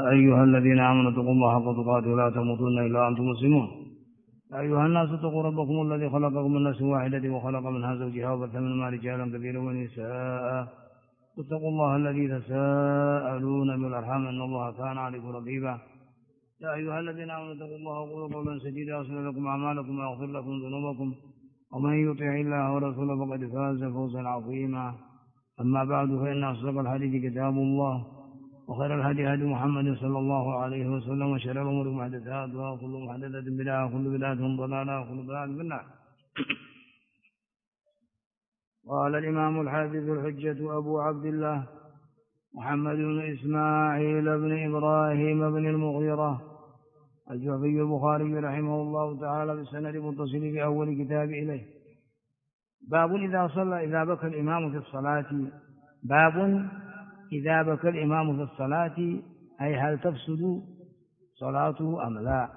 أيها الذين آمنوا اتقوا الله حق تقاته ولا تموتن إلا وأنتم مسلمون. يا أيها الناس اتقوا ربكم الذي خلقكم من نفس واحدة وخلق منها زوجها وبث منهما رجالا كثيرا ونساء واتقوا الله الذي تساءلون بالأرحام إن الله كان عليكم رقيبا. يا أيها الذين آمنوا اتقوا الله وقولوا قولا سديدا يصلح لكم أعمالكم ويغفر لكم ذنوبكم ومن يطع الله ورسوله فقد فاز فوزا عظيما. أما بعد فإن أصدق الحديث كتاب الله وخير الهدي هدي محمد صلى الله عليه وسلم وشر الأمور محدثاتها وكل محدثة بدعة وكل بدعة ضلالة وكل ضلالة في النار. قال الإمام الحافظ الحجة أبو عبد الله محمد بن إسماعيل بن إبراهيم بن المغيرة الجعفي البخاري رحمه الله تعالى بالسند المتصل في أول كتاب إليه. باب إذا بكى الإمام في الصلاة. باب إذا بكى الإمام في الصلاة أي هل تفسد صلاته أم لا.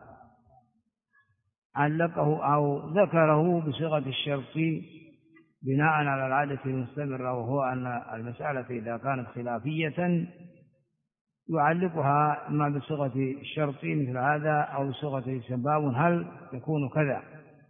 علقه أو ذكره بصيغة الشرط بناء على العادة المستمرة، وهو أن المسألة إذا كانت خلافية يعلقها إما بصيغة الشرط مثل هذا أو بصيغة باب هل يكون كذا.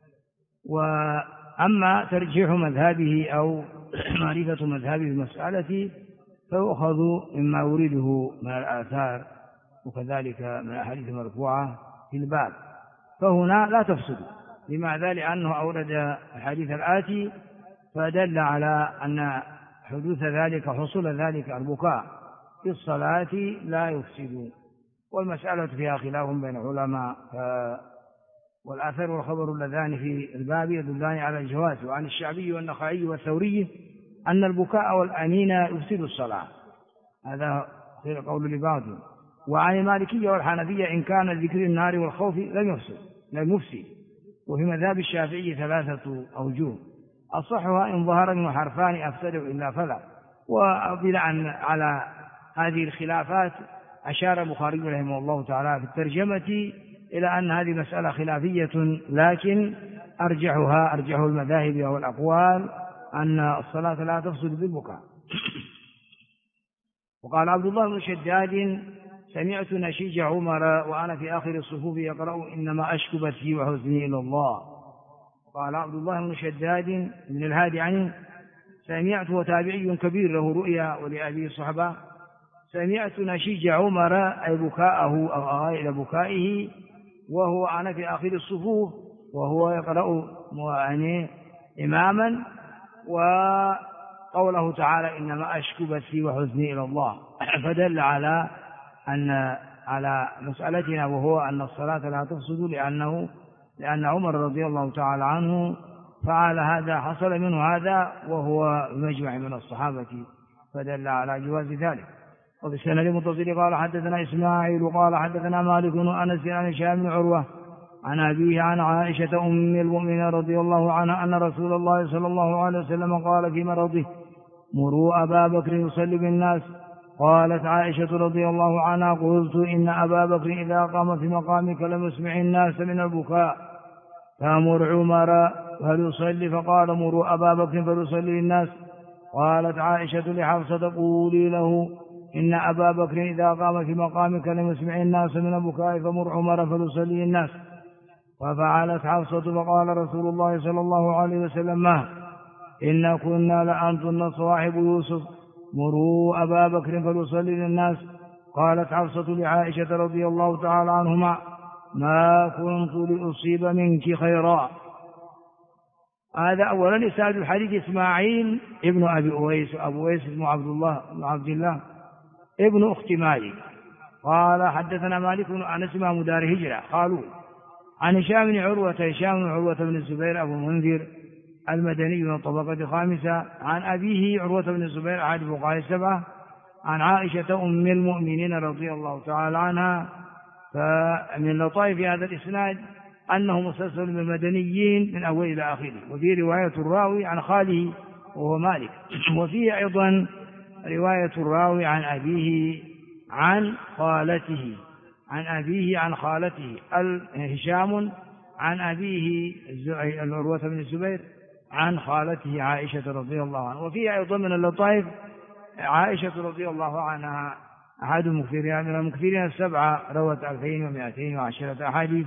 وأما ترجيح مذهبه أو معرفة مذهبه في المسألة فيؤخذ مما يريده من الآثار وكذلك من الأحاديث المرفوعة في الباب، فهنا لا تفسد. لماذا؟ لأنه أورد الحديث الآتي فدل على أن حدوث ذلك حصول ذلك البكاء في الصلاة لا يفسد. والمسألة فيها خلاف بين العلماء، والآثار والخبر اللذان في الباب يدلان على الجواز. وعن الشعبي والنخعي والثوري أن البكاء والأنين يفسد الصلاة، هذا قول لبعضهم. وعن المالكية والحنفية إن كان ذكر النار والخوف لم يفسد. وفي مذهب الشافعي ثلاثة أوجه أصحها إن ظهر من حرفان أفسدوا إلا فلا. وبناء على هذه الخلافات أشار البخاري رحمه الله تعالى في الترجمة إلى أن هذه مسألة خلافية، لكن أرجح المذاهب والأقوال أن الصلاة لا تفسد بالبكاء. وقال عبد الله بن شداد سمعت نشيج عمر وأنا في آخر الصفوف يقرأ إنما أشكو بثي وحزني إلى الله. قال عبد الله بن شداد من الهادي عنه سمعت، وتابعي كبير له رؤيا ولأبي صحبة، سمعت نشيج عمر أي بكاءه أو أغايل بكائه وهو أنا في آخر الصفوف وهو يقرأ إماما، وقوله تعالى إنما أشكو بثي وحزني إلى الله، فدل على مسألتنا وهو أن الصلاة لا تفسد لأن عمر رضي الله تعالى عنه فعل هذا، حصل منه هذا وهو مجمع من الصحابة، فدل على جواز ذلك. وفي السند المتصل قال حدثنا إسماعيل قال حدثنا مالك بن أنس عن هشام بن عروة عن أبيه عن عائشة أم المؤمنين رضي الله عنها أن رسول الله صلى الله عليه وسلم قال في مرضه مروا أبا بكر يصلي بالناس. قالت عائشة رضي الله عنها قلت إن أبا بكر إذا قام في مقامك لم يسمع الناس من البكاء فأمر عمر فليصلي، فقال مروا أبا بكر فليصلي بالناس. قالت عائشة لحفصة قولي له إن أبا بكر إذا قام في مقامك لم يسمع الناس من البكاء فمر عمر فليصلي الناس. ففعلت حفصة فقال رسول الله صلى الله عليه وسلم ما إن كنا لأنتن صواحب يوسف مروا أبا بكر فليصلي للناس. قالت حفصة لعائشة رضي الله تعالى عنهما ما كنت لأصيب منك خيرا. هذا أولا. إسناد الحديث إسماعيل ابن أبي أويس، أبو أويس بن عبد الله ابن أخت مالك. قال حدثنا مالك بن أنس إمام دار هجرة قالوا عن هشام بن عروة بن الزبير أبو المنذر المدني من الطبقة الخامسة عن أبيه عروة بن الزبير أحد الفقهاء السبعة عن عائشة أم المؤمنين رضي الله تعالى عنها. فمن لطائف هذا الإسناد أنه مسلسل بالمدنيين من أول إلى آخره، وفي رواية الراوي عن خاله وهو مالك، وفيه أيضا رواية الراوي عن أبيه عن خالته، هشام عن أبيه عروة بن الزبير عن خالته عائشة رضي الله عنها. وفيه أيضا من اللطائف عائشة رضي الله عنها أحد المكثرين من المكثرين السبعة روت 2210 أحاديث.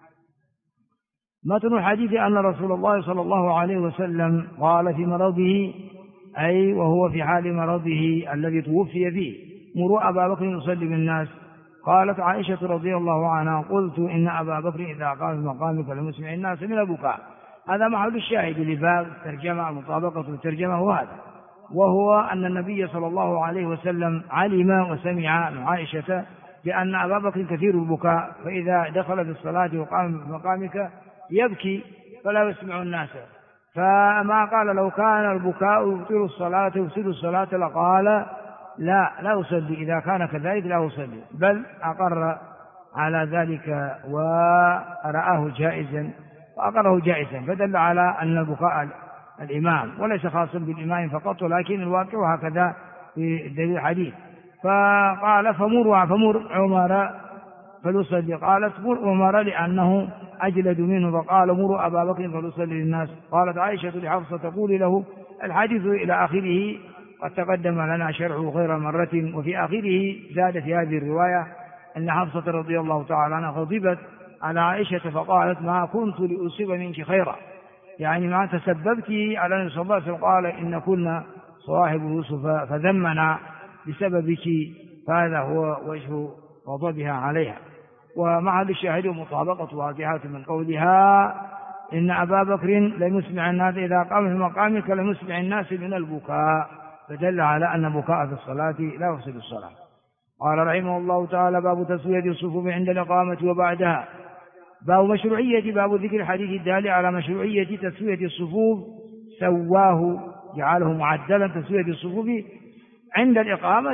متن الحديث أن رسول الله صلى الله عليه وسلم قال في مرضه، أي وهو في حال مرضه الذي توفي فيه: مروا أبا بكر يصلي بالناس. قالت عائشة رضي الله عنها: قلت إن أبا بكر إذا قام في مقامك لمسمع الناس من البكاء. هذا محل الشاهد لباب ترجمة مطابقة الترجمة هو هذا، وهو أن النبي صلى الله عليه وسلم علم وسمع من عائشة بأن أبا بكر كثير البكاء، فإذا دخل في الصلاة وقام في مقامك يبكي فلا يسمع الناس، فما قال لو كان البكاء يبطل الصلاة يفسد الصلاة لقال لا أصلي، إذا كان كذلك لا أصلي، بل أقر على ذلك ورآه جائزا وأقره جائزا، فدل على أن البكاء الإمام وليس خاصا بالإمام فقط، ولكن الواقع هكذا في دليل الحديث. فقال فمر عمر فليصلي. قالت مر عمر لأنه أجلد منه، فقال مروا أبا بكر فليصلي للناس. قالت عائشة لحفصة تقول له الحديث إلى آخره، قد تقدم لنا شرحه غير مرة، وفي آخره زاد في هذه الرواية أن حفصة رضي الله تعالى عنها غضبت على عائشة فقالت: ما كنت لأصيب منك خيرا، يعني ما تسببت على النبي صلى الله عليه وسلم، قال إن كنا صواحب يوسف فذمنا بسببك، فهذا هو وجه غضبها عليها. ومع الشاهد مطابقة واضحة من قولها: إن أبا بكر لمسمع الناس إذا قام في مقامك لمسمع الناس من البكاء، فدل على أن البكاء في الصلاة لا يفسد الصلاة. قال رحمه الله تعالى: باب تسوية الصفوف عند الإقامة وبعدها. باب ذكر الحديث الدال على مشروعية تسوية الصفوف، سواه جعله معدلا تسوية الصفوف عند الإقامة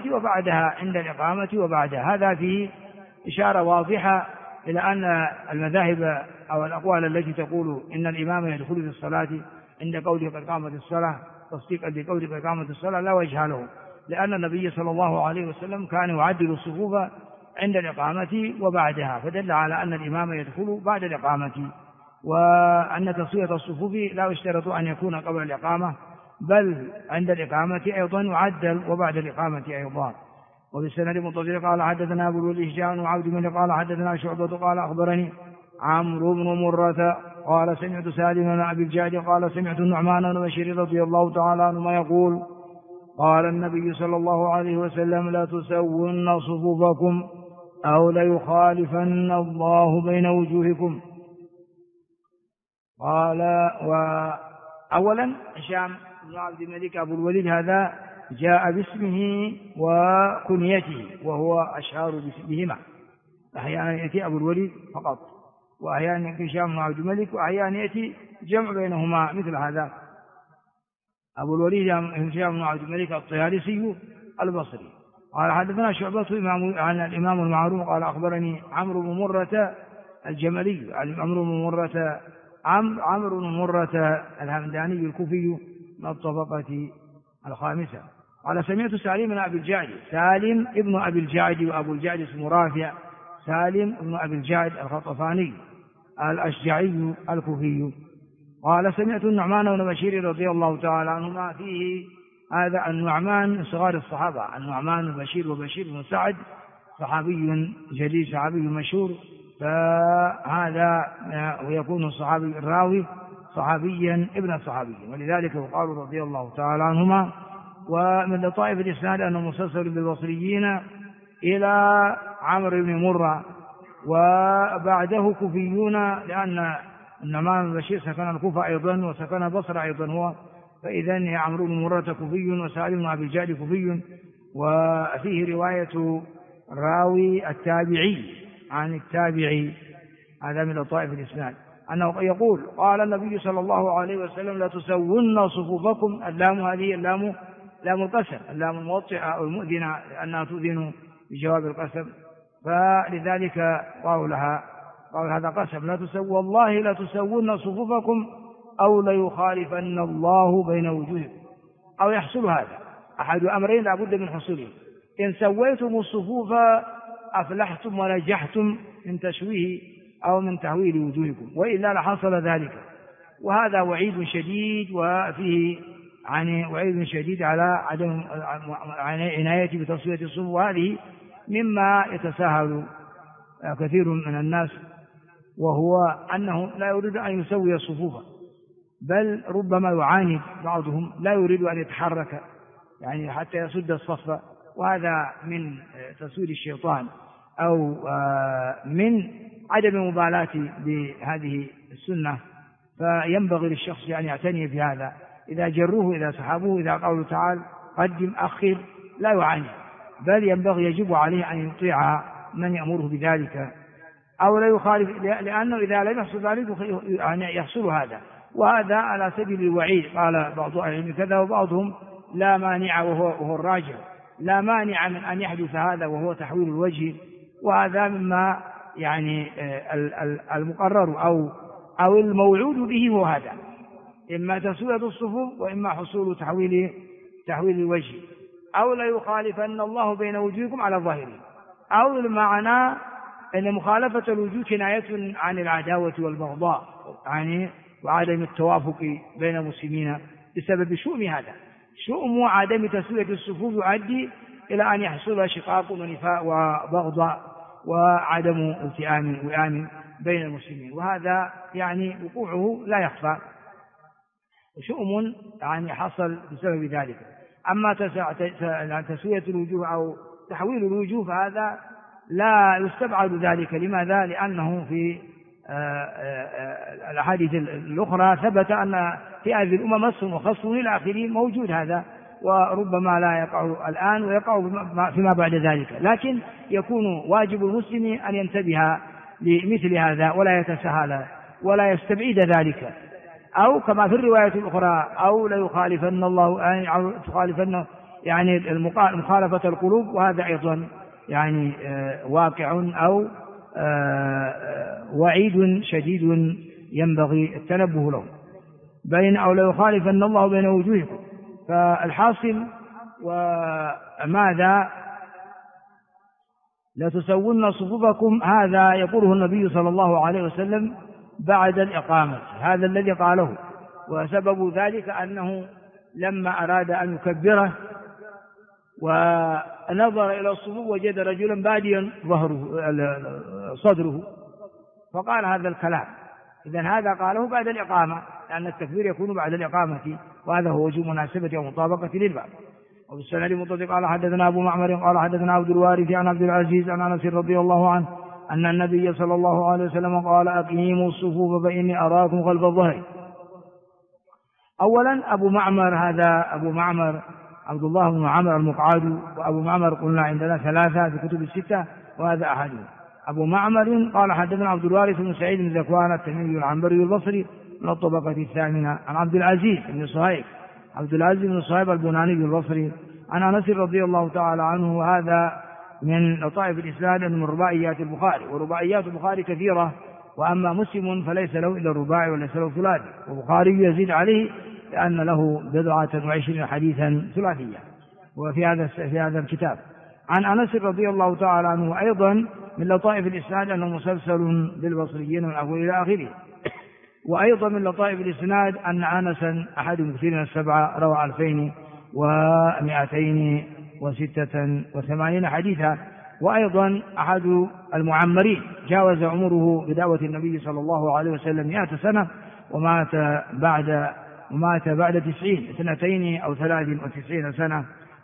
وبعدها. هذا فيه إشارة واضحة إلى أن المذاهب أو الأقوال التي تقول إن الإمام يدخل في الصلاة عند قوله قد قامت الصلاة تصديقا لقوله قد قامت الصلاة لا وجه له، لأن النبي صلى الله عليه وسلم كان يعدل الصفوف عند الإقامة وبعدها، فدل على أن الإمام يدخل بعد الإقامة، وأن تسوية الصفوف لا يشترط أن يكون قبل الإقامة، بل عند الإقامة أيضا يعدل وبعد الإقامة أيضا. وبالسند المتصل قال حدثنا أبو الوليد هشام وعبد الملك قال حدثنا شعبة قال أخبرني عمرو بن مرة قال سمعت سالم بن أبي الجعد قال سمعت النعمان بن بشير رضي الله تعالى عنهما يقول: قال النبي صلى الله عليه وسلم: لا تسون صفوفكم أو ليخالفن الله بين وجوهكم. قال: وأولا هشام بن عبد الملك أبو الوليد هذا جاء باسمه وكنيته وهو أشهر بهما، أحيانا يأتي أبو الوليد فقط، وأحيانا يأتي هشام بن عبد الملك، وأحيانا يأتي جمع بينهما مثل هذا. أبو الوليد هشام بن عبد الملك الطيالسي البصري قال حدثنا شعبة عن الإمام المعروف قال أخبرني عمرو بن مرة الجملي، عمرو بن مرة الهمداني الكوفي من الطبقة الخامسة قال سمعت سالم بن أبي الجعد، سالم ابن أبي الجعد، وأبو الجعد اسمه رافع، سالم ابن أبي الجعد الخطفاني الأشجعي الكوفي قال سمعت النعمان بن بشير رضي الله تعالى عنهما. فيه هذا النعمان صغار الصحابة، النعمان بن بشير وبشير بن سعد صحابي جليل صحابي مشهور، فهذا ويكون الصحابي الراوي صحابيا ابن صحابي، ولذلك يقال رضي الله تعالى عنهما. ومن لطائف الإسناد أنه مسلسل بالبصريين إلى عمرو بن مرة، وبعده كوفيون، لأن النعمان بن بشير سكن الكوفة أيضا وسكن بصرة أيضا هو، فإذن عمرو بن مرة كوفي وسالم بن أبي الجعد كوفي. وفيه رواية راوي التابعي عن التابعي، هذا من لطائف الإسناد أنه يقول: قال النبي صلى الله عليه وسلم: لا تسون صفوفكم. اللام هذه اللام لام القسم، اللام الموطئة أو المؤذنة، لأنها تؤذن بجواب القسم، فلذلك قال هذا قسم: لا تسون والله لا تسون صفوفكم أو ليخالفن الله بين وجوهكم. أو يحصل هذا أحد أمرين لا بد من حصوله: إن سويتم الصفوف أفلحتم ونجحتم من تشويه أو من تحويل وجوهكم، وإلا لحصل ذلك. وهذا وعيد شديد، وفيه وعيد شديد على عدم عناية بتصفية الصفوف، وهذه مما يتساهل كثير من الناس، وهو أنه لا يريد أن يسوي الصفوف، بل ربما يعاند بعضهم، لا يريد أن يتحرك يعني حتى يسد الصف، وهذا من تسويل الشيطان أو من عدم مبالاة بهذه السنة. فينبغي للشخص أن يعتني بهذا، إذا جروه، إذا سحبوه، إذا قالوا تعال قدم أخر، لا يعاند، بل ينبغي يجب عليه أن يطيع من يأمره بذلك أو لا يخالف، لأنه إذا لم يحصل ذلك يعني يحصل هذا، وهذا على سبيل الوعيد. قال بعض أهل العلم كذا، وبعضهم لا مانع، وهو الراجح، لا مانع من أن يحدث هذا وهو تحويل الوجه، وهذا مما يعني المقرر أو الموعود به هو هذا، إما تسوية الصفوف وإما حصول تحويل الوجه، أو لا يخالفن الله بين وجوهكم على ظاهره، أو المعنى أن مخالفة الوجوه كناية عن العداوة والبغضاء يعني وعدم التوافق بين المسلمين بسبب شؤم هذا. شؤم عدم تسوية الصفوف يؤدي إلى أن يحصل شقاق ونفاق وبغضاء وعدم وئام بين المسلمين، وهذا يعني وقوعه لا يخفى، شؤم يعني حصل بسبب ذلك. أما تسوية الوجوه أو تحويل الوجوه فهذا لا يستبعد ذلك. لماذا؟ لأنه في الأحاديث الأخرى ثبت أن في هذه الأمة مس وخص إلى آخره، موجود هذا، وربما لا يقع الآن ويقع فيما بعد ذلك، لكن يكون واجب المسلم أن ينتبه لمثل هذا ولا يتساهل ولا يستبعد ذلك، أو كما في الرواية الأخرى أو لا يخالفن الله تخالفن يعني مخالفة القلوب، وهذا أيضا يعني واقع أو وعيد شديد ينبغي التنبه له، بين أو لا يخالفن الله بين وجوهكم. فالحاصل وماذا لا تسون صفوفكم، هذا يقوله النبي صلى الله عليه وسلم بعد الإقامة، هذا الذي قاله، وسبب ذلك أنه لما أراد أن يكبره ونظر إلى الصفوف وجد رجلا باديا صدره، فقال هذا الكلام. إذن هذا قاله بعد الإقامة، لأن التكبير يكون بعد الإقامة، وهذا هو وجه مناسبة ومطابقة للباب. وبالسند المتصل قال حدثنا أبو معمر قال حدثنا عبد الوارث عن عبد العزيز عن أنس رضي الله عنه أن النبي صلى الله عليه وسلم قال أقيموا الصفوف فإني أراكم خلف الظهر. أولا أبو معمر، هذا أبو معمر عبد الله بن عمرو المقعد، وأبو معمر قلنا عندنا ثلاثة في كتب الستة وهذا أحدهم. أبو معمر قال حدثنا عبد الوارث بن سعيد بن ذكوان التميمي العنبري البصري من الطبقة الثامنة عن عبد العزيز بن صهيب، عبد العزيز بن صهيب البناني البصري عن أنس رضي الله تعالى عنه، وهذا من لطائف الإسناد من رباعيات البخاري، ورباعيات البخاري كثيرة، وأما مسلم فليس له إلا الرباعي وليس له ثلاثي، والبخاري يزيد عليه لأن له 27 حديثا ثلاثية وفي هذا الكتاب. عن أنس رضي الله تعالى عنه أيضا من لطائف الإسناد أنه مسلسل بالبصريين من أول إلى آخره. وأيضا من لطائف الإسناد أن أنسا أحد المكثرين السبعة روى 2286 حديثا، وأيضا أحد المعمرين جاوز عمره بدعوة النبي صلى الله عليه وسلم 100 سنة، ومات بعد 92 أو 93 سنة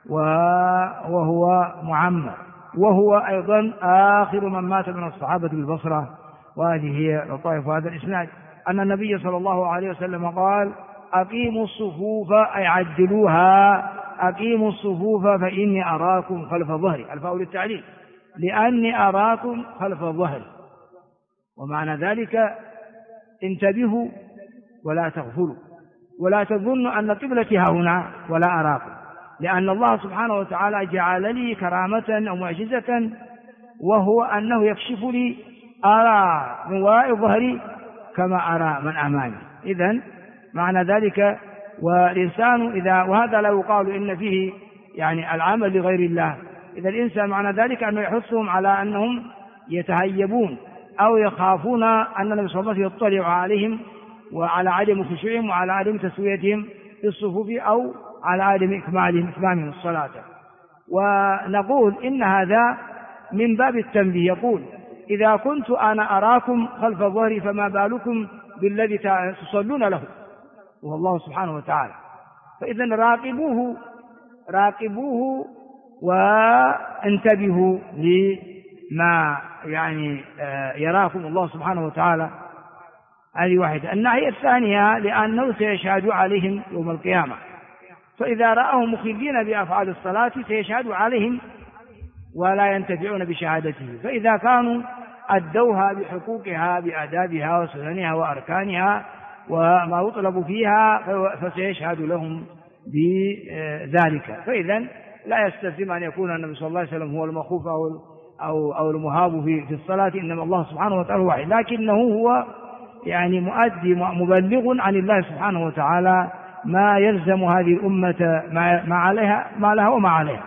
وهو معمر، وهو أيضا آخر من مات من الصحابة بالبصرة. وهذه هي لطائف هذا الإسناد، أن النبي صلى الله عليه وسلم قال أقيموا الصفوف أي عدلوها، أقيموا الصفوف فإني أراكم خلف ظهري، الفاء للتعليل، لأني أراكم خلف ظهري، ومعنى ذلك انتبهوا ولا تغفلوا ولا تظنوا أن قبلتي هنا ولا أراكم، لأن الله سبحانه وتعالى جعل لي كرامة أو معجزة، وهو أنه يكشف لي أرى من وراء ظهري كما أرى من أمامي. إذن معنى ذلك والإنسان وهذا لا يقال إن فيه يعني العمل لغير الله، إذا الإنسان معنى ذلك أنه يحثهم على أنهم يتهيبون أو يخافون أن النبي صلى الله عليه وسلم يطلع عليهم وعلى عدم خشوعهم وعلى عدم تسويتهم في الصفوف أو على عدم إكمالهم الصلاة. ونقول إن هذا من باب التنبيه، يقول إذا كنت أنا أراكم خلف ظهري فما بالكم بالذي تصلون له وهو الله سبحانه وتعالى. فإذا راقبوه وانتبهوا لما يعني يراكم الله سبحانه وتعالى. هذه واحدة. الناحية الثانية لأنه سيشهد عليهم يوم القيامة، فإذا رأهم مخلين بأفعال الصلاة سيشهد عليهم ولا ينتفعون بشهادته، فإذا كانوا أدوها بحقوقها بآدابها وسننها وأركانها وما يطلب فيها فسيشهد لهم بذلك. فإذا لا يستلزم أن يكون النبي صلى الله عليه وسلم هو المخوف أو المهاب في الصلاة، إنما الله سبحانه وتعالى واحد، لكنه هو يعني مؤدي مبلغ عن الله سبحانه وتعالى ما يلزم هذه الأمة ما لها وما عليها.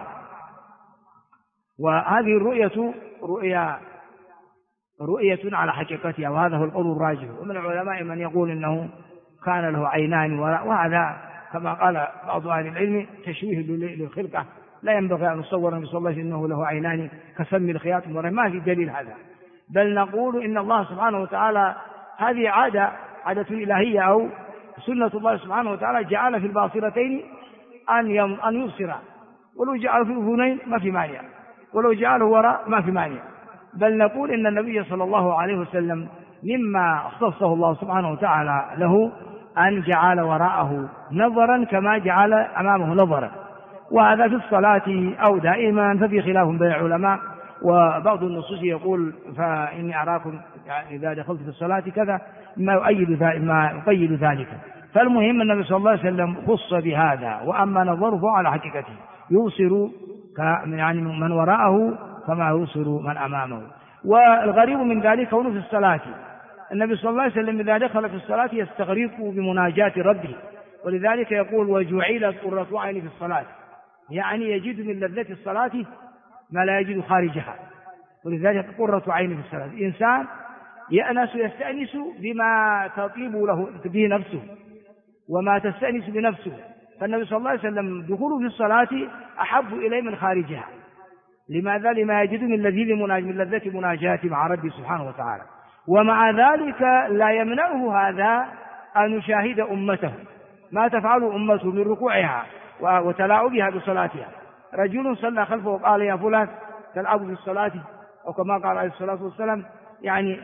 وهذه الرؤية رؤية على حقيقتها، وهذا هو القول الراجح. ومن العلماء من يقول إنه كان له عينان، وهذا كما قال بعض أهل العلم تشويه للخلقة، لا ينبغي أن نصور النبي صلى الله عليه وسلم أنه له عينان كسم الخياط، ما في دليل هذا، بل نقول إن الله سبحانه وتعالى هذه عادة إلهية أو سنة الله سبحانه وتعالى، جعل في الباصرتين أن يبصر، ولو جعل في الأذنين ما في مانع، ولو جعله وراء ما في مانع. بل نقول إن النبي صلى الله عليه وسلم مما اختصه الله سبحانه وتعالى له أن جعل وراءه نظرا كما جعل أمامه نظرا، وهذا في الصلاة أو دائما، ففي خلاف بين العلماء. وبعض النصوص يقول فإني أراكم يعني إذا دخلت في الصلاة كذا ما يقيد ذلك. فالمهم النبي صلى الله عليه وسلم خص بهذا، وأما نظره على حقيقته يبصر يعني من وراءه كما يبصر من أمامه. والغريب من ذلك كونه في الصلاة، النبي صلى الله عليه وسلم إذا دخل في الصلاة يستغرق بمناجاة ربه، ولذلك يقول وجعلت قرة عيني في الصلاة، يعني يجد من لذة الصلاة ما لا يجد خارجها، ولذلك قرة عيني في الصلاة. الإنسان يأنس يستأنس بما تطيب له به نفسه وما تستأنس بنفسه، فالنبي صلى الله عليه وسلم دخوله في الصلاة أحب إليه من خارجها. لماذا؟ لما يجد من لذة مناجاة مع ربه سبحانه وتعالى. ومع ذلك لا يمنعه هذا أن يشاهد أمته ما تفعل أمته من ركوعها وتلاعبها بصلاتها. رجل صلى خلفه وقال يا فلان تلعب في الصلاة، أو كما قال عليه الصلاة والسلام يعني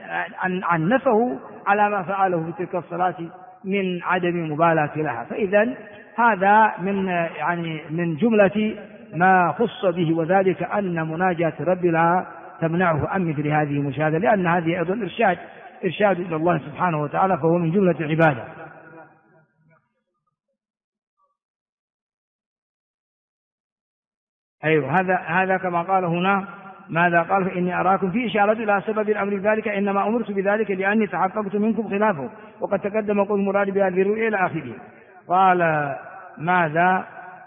عنفه على ما فعله في تلك الصلاة من عدم مبالاة لها. فإذا هذا من جملة ما خص به، وذلك أن مناجاة رب لا تمنعه عن مثل هذه المشاهدة، لأن هذه أيضا إرشاد إلى الله سبحانه وتعالى، فهو من جملة العبادة. أيوه هذا كما قال هنا. ماذا قال؟ فإني أراكم في إشارة إلى سبب الأمر ذلك، إنما أمرت بذلك لأني تحققت منكم خلافه، وقد تقدم قول المراد بهذه الرؤيا إلى آخره. قال ماذا؟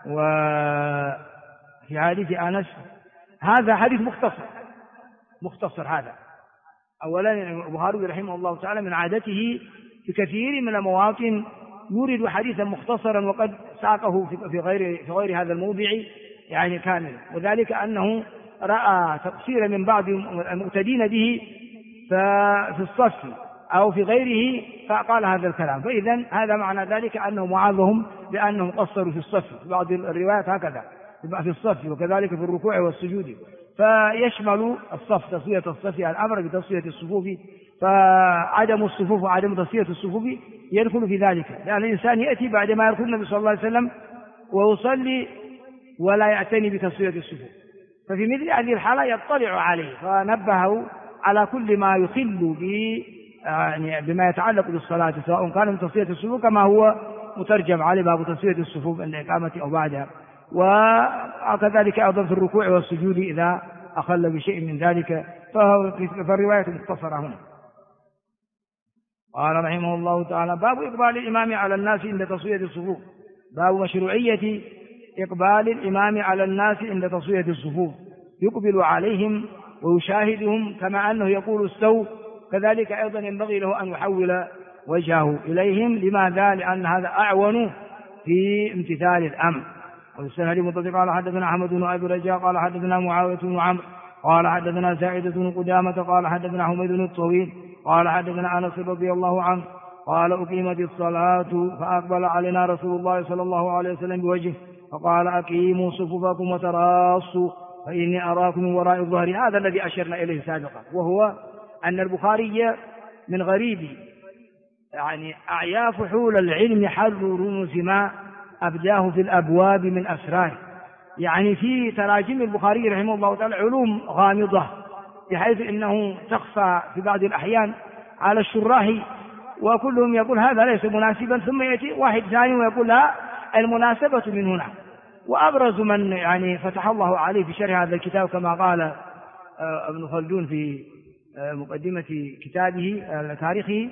وفي حديث أنس هذا حديث مختصر هذا. أولا البخاري رحمه الله تعالى من عادته في كثير من المواطن يورد حديثا مختصرا، وقد ساقه في غير هذا الموضع يعني كامل، وذلك أنه رأى تقصير من بعض المقتدين به في الصف أو في غيره فقال هذا الكلام. فإذا هذا معنى ذلك أنه معاذهم بأنهم قصروا في الصف، في بعض الروايات هكذا في الصف، وكذلك في الركوع والسجود. فيشمل الصف تصفية الصف، الأمر بتصفية الصفوف، فعدم الصفوف وعدم تصفية الصفوف يدخل في ذلك، لأن الإنسان يأتي بعد ما يدخل النبي صلى الله عليه وسلم ويصلي ولا يعتني بتصفية الصفوف، ففي مثل هذه الحالة يطلع عليه، فنبهه على كل ما يخل يعني بما يتعلق بالصلاة، سواء كان من تصفية الصفوف كما هو مترجم عليه باب تصفية الصفوف عند الإقامة أو بعدها، وكذلك أيضا في الركوع والسجود إذا أخل بشيء من ذلك. فالرواية مختصرة هنا. قال رحمه الله تعالى باب إقبال الإمام على الناس عند تصفية الصفوف، باب مشروعية إقبال الإمام على الناس عند تصفية الصفوف، يقبل عليهم ويشاهدهم كما أنه يقول استووا، كذلك أيضا ينبغي له أن يحول وجهه إليهم. لماذا؟ لأن هذا أعون في امتثال الأمر. والسنة متصل قال حدثنا أحمد بن أبي رجاء قال حدثنا معاوية بن عمرو قال حدثنا سعيد بن قدامة قال حدثنا حميد الطويل قال حدثنا أنس رضي الله عنه قال أقيمت الصلاة فأقبل علينا رسول الله صلى الله عليه وسلم بوجهه فقال أقيموا صفوفكم وتراصوا فإني أراكم من وراء الظهر. هذا الذي أشرنا إليه سابقا، وهو أن البخاري من غريب يعني أعياف فحول العلم حل رموز ما أبداه في الأبواب من أسرار. يعني في تراجم البخاري رحمه الله تعالى علوم غامضة بحيث إنه تخفى في بعض الأحيان على الشراح، وكلهم يقول هذا ليس مناسبا، ثم يأتي واحد ثاني ويقول لا المناسبة من هنا. وأبرز من يعني فتح الله عليه في شرح هذا الكتاب كما قال ابن خلدون في مقدمة كتابه تاريخه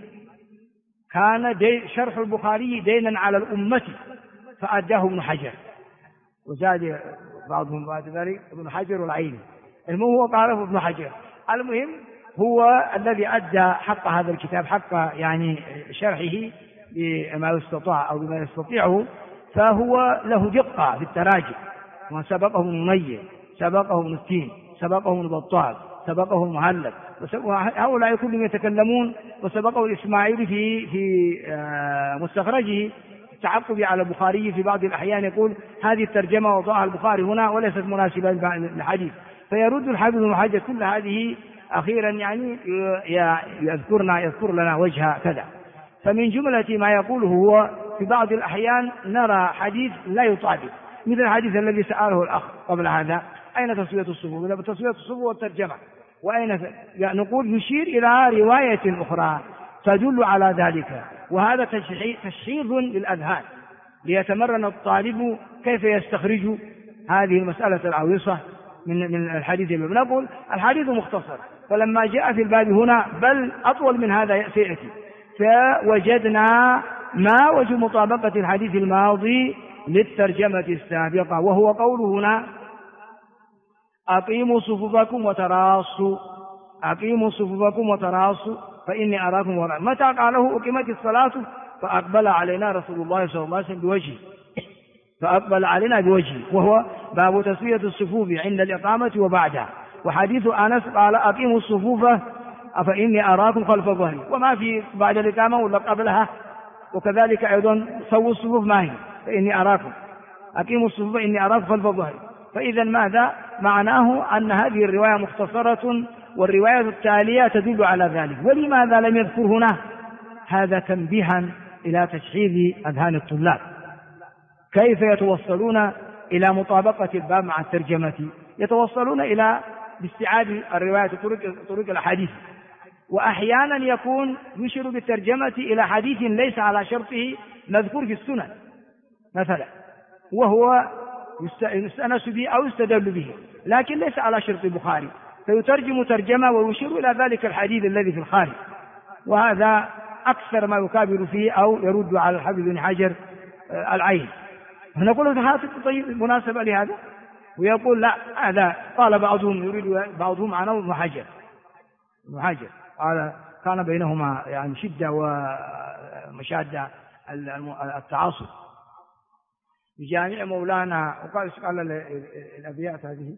كان شرح البخاري دينا على الأمة فأداه ابن حجر، وزاد بعضهم بعد ذلك ابن حجر والعيني، المهم هو قاله ابن حجر. المهم هو الذي أدى حق هذا الكتاب حق يعني شرحه بما يستطاع أو بما يستطيعه، فهو له دقة في التراجم، وسبقه ابن منير، سبقه ابن التين، سبقه ابن بطال، سبقه المهلب، هؤلاء كلهم يتكلمون، وسبقه الإسماعيلي في مستخرجه التعقب على البخاري في بعض الأحيان يقول هذه الترجمة وضعها البخاري هنا وليست مناسبة للحديث، فيرد الحافظ ابن حجر كل هذه أخيرا يعني يذكر لنا وجه كذا. فمن جملة ما يقوله هو في بعض الأحيان نرى حديث لا يطابق، مثل الحديث الذي سأله الأخ قبل هذا أين تسوية الصفوف؟ تسوية الصفوف والترجمة، وأين نقول يشير إلى رواية أخرى تدل على ذلك، وهذا تشحيذ للأذهان ليتمرن الطالب كيف يستخرج هذه المسألة العويصة من الحديث. نقول الحديث مختصر، فلما جاء في الباب هنا بل أطول من هذا سيأتي، فوجدنا ما وجه مطابقة الحديث الماضي للترجمة السابقة، وهو قوله هنا أقيموا صفوفكم وتراصوا، أقيموا صفوفكم وتراصوا فإني أراكم وراء. متى قاله أقيمت الصلاة فأقبل علينا رسول الله صلى الله عليه وسلم بوجهه، فأقبل علينا بوجهه، وهو باب تسوية الصفوف عند الإقامة وبعدها. وحديث أنس قال أقيموا الصفوف فإني أراكم خلف ظهري، وما في بعد الإقامة ولا قبلها. وكذلك أيضا سووا الصفوف ما هي فإني أراكم، أقيموا الصفوف فإني أراكم خلف ظهري. فإذا ماذا معناه؟ أن هذه الرواية مختصرة، والرواية التالية تدل على ذلك. ولماذا لم يذكر هنا؟ هذا تنبيها إلى تشحيذ أذهان الطلاب، كيف يتوصلون إلى مطابقة الباب مع الترجمة؟ يتوصلون إلى باستيعاب الرواية طرق الحديث، وأحيانا يكون يشير بالترجمة إلى حديث ليس على شرطه مذكور في السنن مثلا، وهو يستأنس به أو يستدل به، لكن ليس على شرط البخاري، فيترجم ترجمة ويشير إلى ذلك الحديث الذي في الخارج. وهذا أكثر ما يكابر فيه أو يرد على الحافظ بن حجر العين. فنقول هذا طيب مناسبة لهذا، ويقول لا هذا قال بعضهم يريد بعضهم عنه ابن حجر قال كان بينهما يعني شدة ومشادة التعاصب بجامع مولانا. وقال الأبيات هذه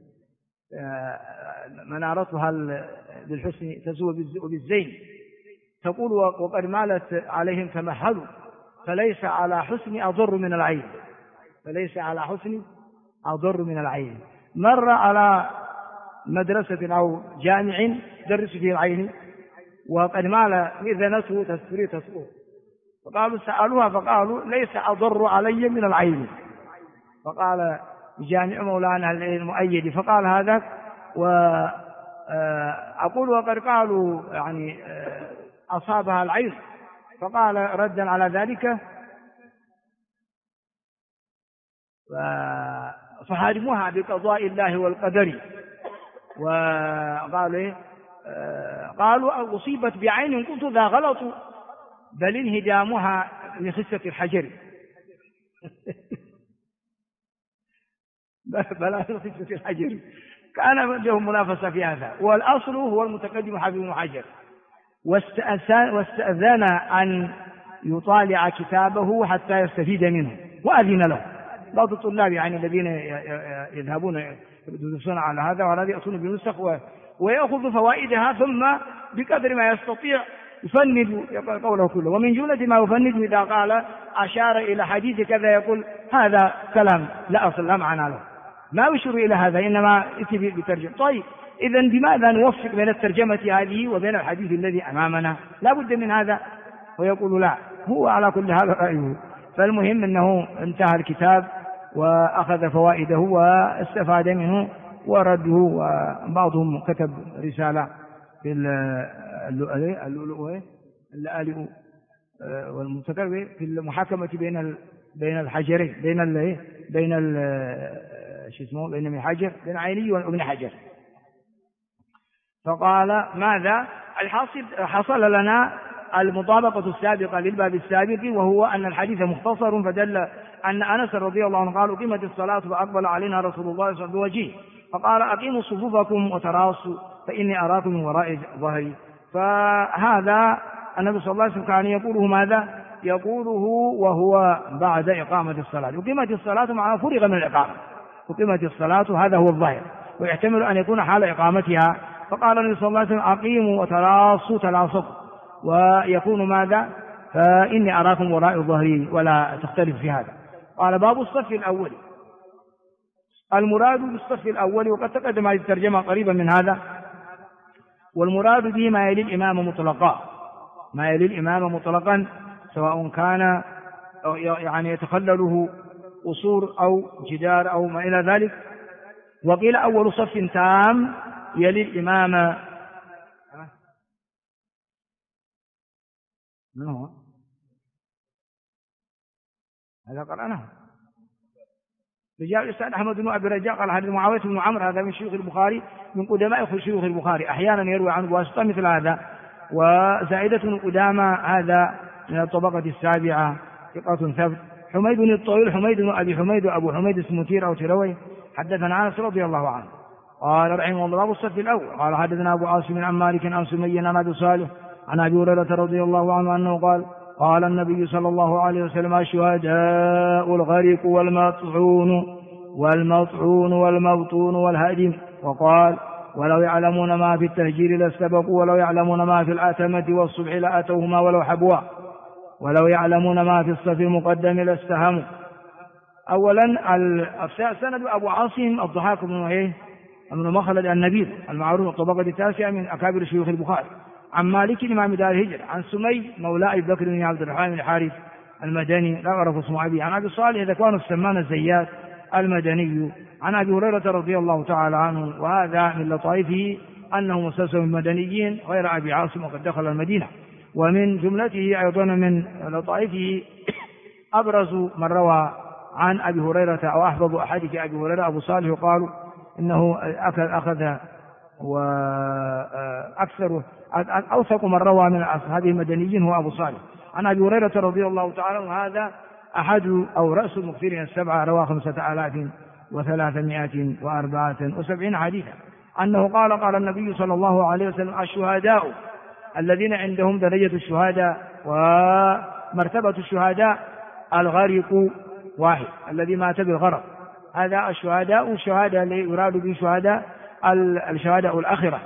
منارتها للحسن تزوى بالزين، تقول وقد مالت عليهم تمهلوا فليس على حسن أضر من العين، فليس على حسن أضر من العين. مر على مدرسة أو جامع درس فيه العين وقد مال إذنته تسوء، فقالوا سألوها فقالوا ليس أضر علي من العين. فقال جامع مولانا المؤيد فقال هذا، وأقول وقد قالوا يعني أصابها العين، فقال ردا على ذلك فحارموها بقضاء الله والقدر. قالوا أصيبت بعين قلت ذا غلط بل انهدامها لخسة الحجر بلا خسة الحجر. كان لهم منافسة في هذا، والأصل هو المتقدم حافظ بن حجر، واستأذن أن يطالع كتابه حتى يستفيد منه، وأذن له بعض الطلاب يعني الذين يذهبون يدرسون على هذا وهذا يأتون بنسخ ويأخذ فوائدها ثم بقدر ما يستطيع يفند قوله كله. ومن جملة ما يفند إذا قال أشار إلى حديث كذا يقول هذا كلام لا أصل لا معنى له، ما يشير إلى هذا إنما يأتي بترجمة. طيب إذن بماذا نوفق بين الترجمة هذه وبين الحديث الذي أمامنا؟ لا بد من هذا. ويقول لا، هو على كل هذا رأيه. فالمهم أنه انتهى الكتاب وأخذ فوائده واستفاد منه ورده. وبعضهم كتب رسالة في اللؤلؤ والمتكرر في المحاكمة بين الحجرين بين ابن حجر بين عيني وابن حجر. فقال ماذا الحاصل؟ حصل لنا المطابقة السابقة للباب السابق، وهو أن الحديث مختصر، فدل أن أنس رضي الله عنه قال أقيمت الصلاة فأقبل علينا رسول الله صلى الله عليه وسلم بوجهه فقال أقيموا صفوفكم وتراصوا فإني أراكم من وراء ظهري. فهذا النبي صلى الله عليه وسلم كان يقوله ماذا؟ يقوله وهو بعد إقامة الصلاة. أقيمت الصلاة معناه فرغ من الإقامة، أقيمت الصلاة هذا هو الظاهر، ويحتمل أن يكون حال إقامتها. فقال النبي صلى الله عليه وسلم أقيموا وتراصوا تلاصوا، ويكون ماذا؟ فإني أراكم وراء ظهري، ولا تختلف في هذا. قال باب الصف الأول. المراد بالصف الأول وقد تقدم هذه الترجمة قريبا من هذا، والمراد به ما يلي الإمام مطلقا، ما يلي الإمام مطلقا سواء كان يعني يتخلله قصور أو جدار أو ما إلى ذلك. وقيل أول صف تام يلي الإمام. من هو؟ هذا قرأناه رجال الأستاذ أحمد بن أبي رجاء قال حديث معاوية بن عمرو هذا من شيوخ البخاري، من قدماء شيوخ البخاري، أحيانا يروي عنه بواسطة مثل هذا. وزائدة بن قدامة هذا من الطبقة السابعة ثقة ثبت. حميد بن الطويل حميد بن أبي حميد وأبو حميد اسمه تير أو تروي حدثنا أنس رضي الله عنه قال رحمه الله باب الصف الأول. قال حدثنا أبو عاصم عن مالك عن سمي عن أبي صالح عن أبي هريرة رضي الله عنه أنه قال قال النبي صلى الله عليه وسلم الشهداء الغريق والمطعون والمبطون والهادم. وقال ولو يعلمون ما في التهجير لاستبقوا ولو يعلمون ما في الآتمة والصبح لأتوهما ولو حبوا ولو يعلمون ما في الصف المقدم لاستهموا. أولا سند أبو عاصم الضحاك بن مخلد النبيل المعروف الطبقة التاسعة من أكابر شيوخ البخاري، عن مالك إمام دار الهجرة، عن سمي مولى أبي بكر بن عبد الرحمن بن الحارث المدني لا أعرف اسمه أبي، عن أبي صالح ذكوان السمان الزيات المدني، عن أبي هريرة رضي الله تعالى عنه. وهذا من لطائفه أنه مسلسل من المدنيين غير أبي عاصم وقد دخل المدينة. ومن جملته أيضا من لطائفه أبرز من روى عن أبي هريرة أو أحفظ أحاديث أبي هريرة أبو صالح، وقالوا إنه أخذ وأكثر أوثق من روى من أصحاب المدنيين هو أبو صالح. عن أبي هريرة رضي الله تعالى عنه هذا أحد أو رأس المكثرين السبعة روى 5374 حديثا أنه قال النبي صلى الله عليه وسلم الشهداء الذين عندهم درجة الشهادة ومرتبة الشهداء الغرق واحد الذي مات بالغرق. هذا الشهادة الذي يراد به الشهادة الآخرة.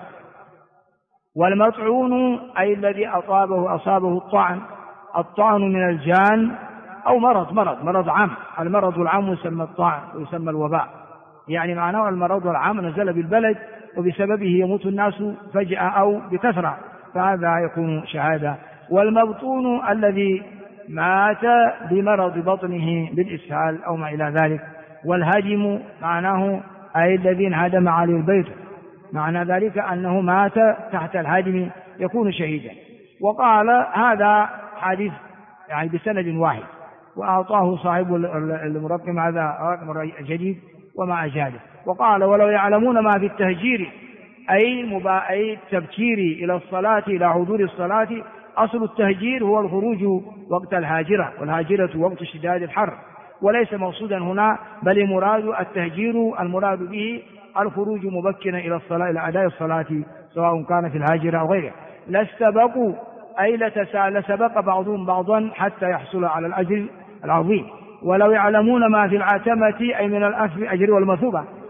والمطعون أي الذي أصابه الطعن من الجان أو مرض عام. المرض العام يسمى الطعن ويسمى الوباء، يعني معناه المرض العام نزل بالبلد وبسببه يموت الناس فجأة أو بكثرة، فهذا يكون شهادة. والمبطون الذي مات بمرض بطنه بالإسهال أو ما إلى ذلك. والهدم معناه أي الذي انهدم عليه البيت، معنى ذلك أنه مات تحت الهدم يكون شهيدا. وقال هذا حديث يعني بسند واحد، وأعطاه صاحب المرقم هذا رقم جديد وما أجاده. وقال ولو يعلمون ما في التهجير أي التبكير إلى الصلاة إلى حضور الصلاة. أصل التهجير هو الخروج وقت الهاجرة، والهاجرة وقت اشتداد الحر، وليس مقصودا هنا، بل مراد التهجير المراد به الخروج مبكرا إلى الصلاة إلى أداء الصلاة سواء كان في الهاجرة أو غيره. لاستبقوا أي لسبق بعضهم بعضا حتى يحصل على الأجر العظيم. ولو يعلمون ما في العتمة أي من الأجر والمثوبة،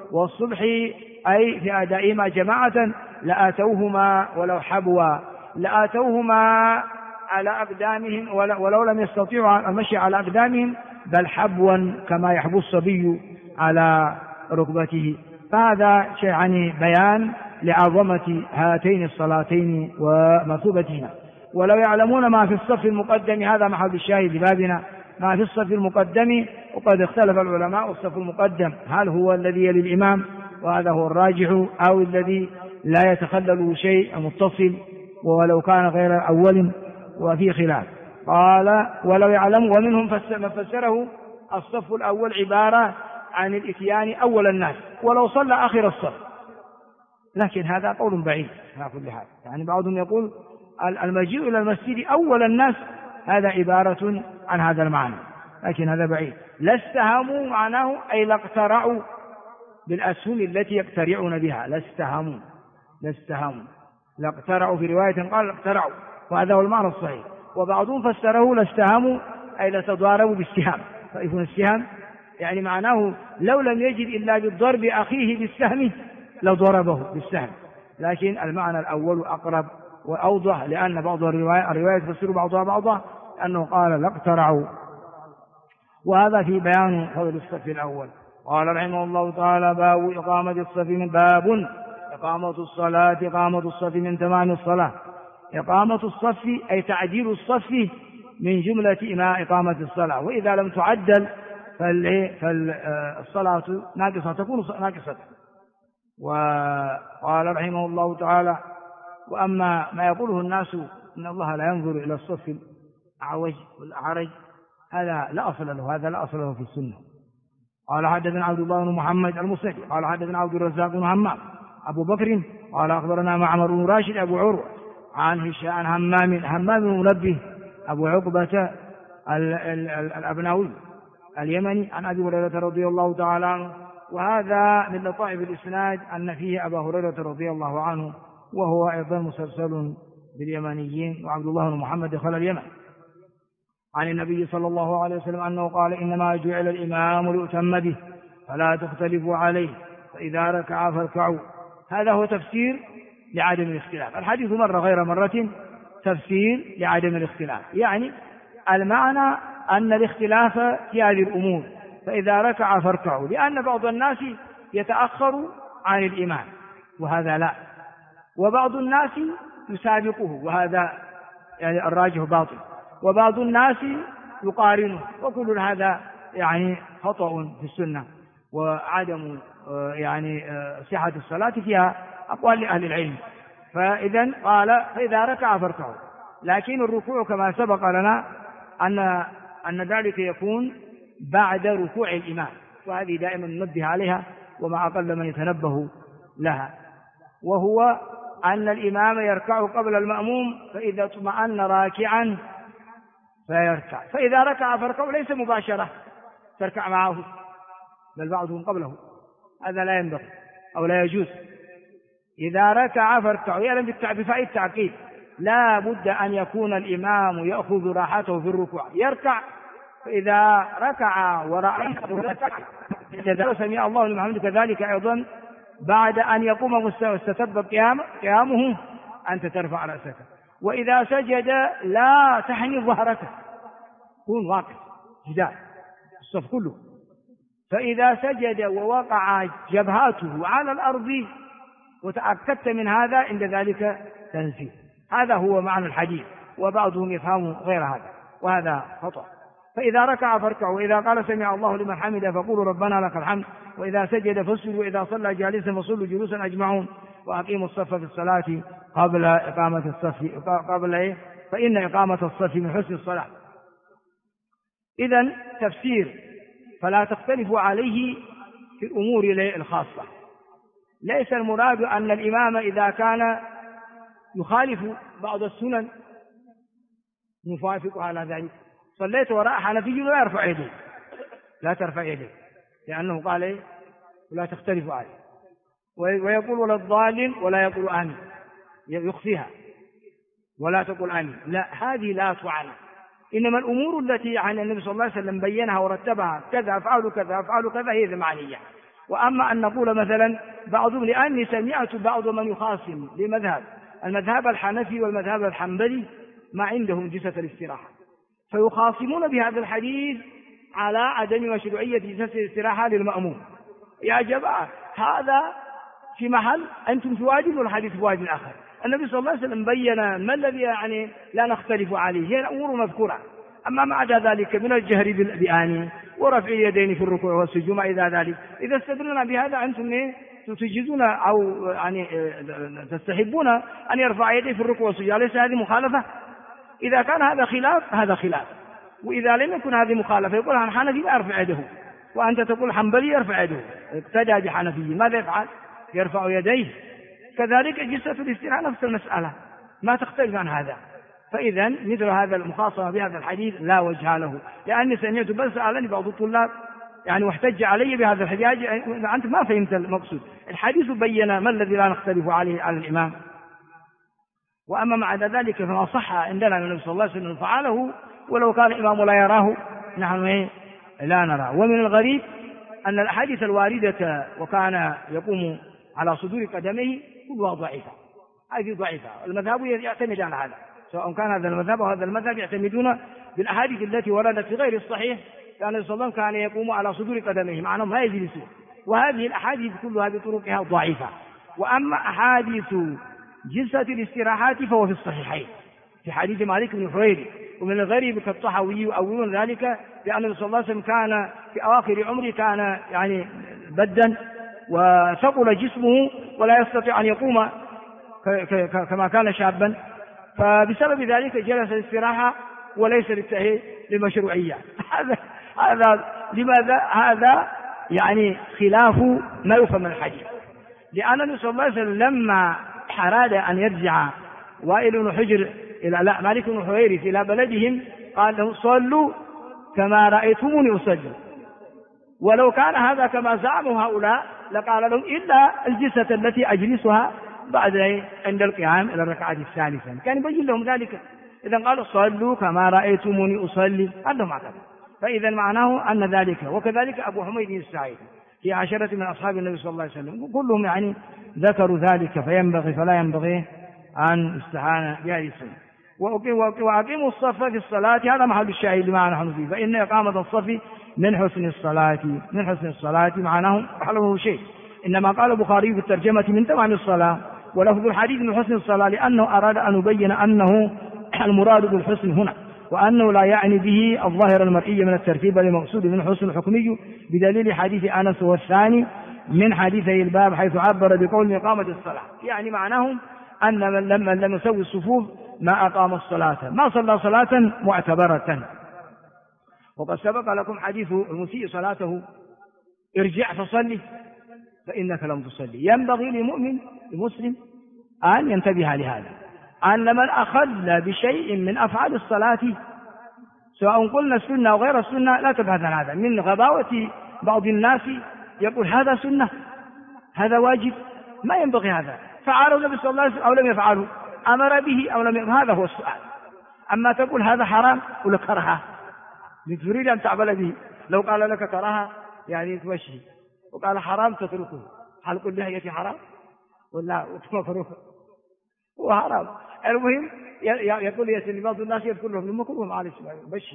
والصبح أي في أدائهما جماعة لآتوهما ولو حبوا، لآتوهما على أقدامهم ولو لم يستطيعوا المشي على أقدامهم بل حبوا كما يحبو الصبي على ركبته. فهذا شيء يعني بيان لعظمة هاتين الصلاتين ومثوبتهما. ولو يعلمون ما في الصف المقدم، هذا محل الشاهد لبابنا، ما في الصف المقدم. وقد اختلف العلماء الصف المقدم هل هو الذي يلي الإمام وهذا هو الراجح، أو الذي لا يتخلل شيء متصل ولو كان غير أول، وفي خلاف. قال ولو يعلم، ومنهم من فسره الصف الأول عبارة عن الإتيان أول الناس ولو صلى آخر الصف، لكن هذا قول بعيد على كل حال. يعني بعضهم يقول المجيء إلى المسجد أول الناس هذا عبارة عن هذا المعنى، لكن هذا بعيد. لا استهموا معناه أي لا اقترعوا بالأسهم التي يقترعون بها، لا استهموا لا اقترعوا، في رواية قال اقترعوا، وهذا هو المعنى الصحيح. وبعضهم فسره لا استهموا أي لا تضاربوا بالسهام، فيكون السهام يعني معناه لو لم يجد إلا بالضرب أخيه بالسهم لو ضربه بالسهم، لكن المعنى الأول أقرب وأوضح، لأن بعض الروايات تفسر بعضها بعضا أنه قال لا اقترعوا. وهذا في بيان فضل الصف الأول. قال رحمه الله تعالى باب إقامة الصف باب إقامة الصلاة، إقامة الصف من تمام الصلاة. إقامة الصف أي تعديل الصف من جملة ما إقامة الصلاة، وإذا لم تعدل فالصلاة ناقصة، تكون ناقصة. وقال رحمه الله تعالى وأما ما يقوله الناس إن الله لا ينظر إلى الصف الأعوج والأعرج هذا لا أصل له، هذا لا أصل له في السنة. قال حدثنا عبد الله بن محمد المصري قال حدثنا عبد الرزاق بن همام أبو بكر قال أخبرنا معمر بن راشد أبو عروة عن همام بن منبه أبو عقبة الأبناوي اليمني عن أبي هريرة رضي الله تعالى عنه. وهذا من لطائف الإسناد أن فيه أبا هريرة رضي الله عنه، وهو أيضا مسلسل باليمنيين، وعبد الله بن محمد دخل اليمن. عن النبي صلى الله عليه وسلم أنه قال إنما جعل الإمام ليؤتم به فلا تختلفوا عليه فإذا ركع فاركعوا. هذا هو تفسير لعدم الاختلاف. الحديث مرة غير مرة تفسير لعدم الاختلاف، يعني المعنى أن الاختلاف في هذه الأمور، فإذا ركع فاركعوا، لأن بعض الناس يتأخر عن الإمام وهذا لا، وبعض الناس يسابقه وهذا يعني الراجح باطل، وبعض الناس يقارنه، وكل هذا يعني خطأ في السنة، وعدم يعني صحة الصلاة فيها أقوال لأهل العلم. فإذا قال فإذا ركع فاركعوا، لكن الركوع كما سبق لنا أن ذلك يكون بعد ركوع الإمام، وهذه دائما ننبه عليها وما أقل من يتنبه لها، وهو أن الإمام يركع قبل المأموم، فإذا اطمأن راكعا فيركع، فإذا ركع فاركعوا ليس مباشرة تركع معه بل بعضهم قبله، هذا لا ينبغي أو لا يجوز. إذا ركع فاركعوا يعني بفاء التعقيد، لا بد أن يكون الإمام يأخذ راحته في الركوع يركع، فإذا ركع إذا سمع الله لمن حمده كذلك أيضا بعد أن يقوم واستتب قيامه أنت ترفع رأسك، وإذا سجد لا تحني ظهرك، كون واقف جدار الصف كله، فإذا سجد ووقع جبهاته على الأرض وتأكدت من هذا عند ذلك تنزيه. هذا هو معنى الحديث، وبعضهم يفهم غير هذا وهذا خطأ. فإذا ركع فاركعوا، وإذا قال سمع الله لمن حمده فقولوا ربنا لك الحمد، وإذا سجد فاسجدوا، وإذا صلى جالسا فصلوا جلوسا أجمعون، وأقيموا الصف في الصلاة قبل إقامة الصف فإن إقامة الصف من حسن الصلاة. إذن تفسير فلا تختلفوا عليه في الأمور الخاصة، ليس المراد أن الإمام إذا كان يخالف بعض السنن نوافق على ذلك. صليت وراء حنفي لا يرفع يديه، لا ترفع يديه، لأنه قال ولا تختلف عليه، ويقول ولا الضال ولا يقول آمين، يخفيها ولا تقول آمين، لا هذه لا تعنى. إنما الأمور التي يعني النبي صلى الله عليه وسلم بينها ورتبها كذا أفعل كذا أفعل كذا هي المعنية. وأما أن نقول مثلا بعضهم، لأني سمعت بعض من يخاصم المذهب الحنفي والمذهب الحنبلي ما عندهم جلسة الاستراحة، فيخاصمون بهذا الحديث على عدم مشروعية جلسة الاستراحة للمأموم. يا جماعة هذا في محل أنتم في واجب والحديث في واجب آخر. النبي صلى الله عليه وسلم بين ما الذي يعني لا نختلف عليه، هي الأمور مذكورة. أما مع ذلك من الجهر بالآن ورفع اليدين في الركوع والسجود ما إلى ذلك، إذا استدلنا بهذا أنتم تسجدون أو يعني تستحبون أن يرفع يديه في الركوع والسجود، أليس هذه مخالفة؟ إذا كان هذا خلاف هذا خلاف، وإذا لم يكن هذه مخالفة يقول عن حنفي لا يرفع يده، وأنت تقول حنبلي يرفع يده، اقتدى بحنفي، ماذا يفعل؟ يرفع يديه. كذلك جلسة الاستراحة نفس المسألة ما تختلف عن هذا. فإذا مثل هذا المخاصمة بهذا الحديث لا وجه له، لأني سمعت بل سألني بعض الطلاب يعني واحتج علي بهذا الحديث، أنت ما فهمت المقصود، الحديث بين ما الذي لا نختلف عليه على الإمام. وأما مع ذلك فما صح عندنا من النبي صلى الله عليه وسلم فعله، ولو كان الإمام لا يراه نحن لا نرى. ومن الغريب أن الأحاديث الواردة وكان يقوم على صدور قدميه كلها ضعيفة، هذه ضعيفة. المذهب يعتمد على هذا، سواء كان هذا المذهب أو هذا المذهب يعتمدون بالأحاديث التي وردت في غير الصحيح، كان النبي صلى الله عليه وسلم كان يقوم على صدور قدميه مع أنهم لا يجلسون، وهذه الأحاديث كلها بطرقها ضعيفة. وأما أحاديث جلسة الاستراحات فهو في الصحيحين في حديث مالك بن حويرث. ومن الغريب كالطحاوي يؤولون ذلك لأن النبي صلى الله عليه وسلم كان في أواخر عمره كان يعني بدا وثقل جسمه ولا يستطيع أن يقوم كما كان شابا، فبسبب ذلك جلس الاستراحة وليس للمشروعية. هذا لماذا؟ هذا يعني خلاف ما يفهم من الحديث، لأن النبي صلى الله عليه وسلم لما أراد أن يرجع وائل بن حجر مالك بن حويرث إلى بلدهم قال له صلوا كما رأيتموني أصلي، ولو كان هذا كما زعموا هؤلاء لقال لهم إلا الجلسة التي أجلسها بعد عند القيام إلى الركعة الثالثة، كان يبين لهم ذلك. إذا قالوا صلوا كما رأيتموني أصلي عندهم هكذا، فإذا معناه أن ذلك. وكذلك أبو حميد الساعدي في 10 من أصحاب النبي صلى الله عليه وسلم كلهم يعني ذكروا ذلك، فلا ينبغي أن استهان بهذه السنة. وأقيموا الصف في الصلاة، هذا محل الشاهد لما نحن فيه، فإن إقامة الصف من حسن الصلاة معناه حلوه شيء. إنما قال البخاري في الترجمة من تمام الصلاة، ولفظ الحديث من حسن الصلاة لأنه أراد أن يبين أنه المراد بالحسن هنا، وأنه لا يعني به الظاهر المرئي من الترتيب المقصود من حسن الحكمي، بدليل حديث أنس والثاني من حديثي الباب حيث عبر بقول إقامة الصلاة، يعني معناه أن من لم يسوي الصفوف ما أقام الصلاة ما صلى صلاة معتبرة. وقد سبق لكم حديث المسيء صلاته ارجع فصلي فإنك لم تصلي. ينبغي لمسلم أن ينتبه لهذا، أن من أخل بشيء من أفعال الصلاة سواء قلنا السنة أو غير السنة لا تبحث عن هذا. من غباوة بعض الناس يقول هذا سنة هذا واجب، ما ينبغي هذا، فعله النبي صلى الله عليه وسلم أو لم يفعله، أمر به أو لم يفعل، هذا هو السؤال. أما تقول هذا حرام ولا كرهه تريد أن تعمل به، لو قال لك كرهه يعني تمشي، وقال حرام تتركه، هل كل اللحية حرام ولا مكروه؟ هو حرام. المهم يقول يا سيدي بعض الناس يذكر لهم المكروه معلش مشي.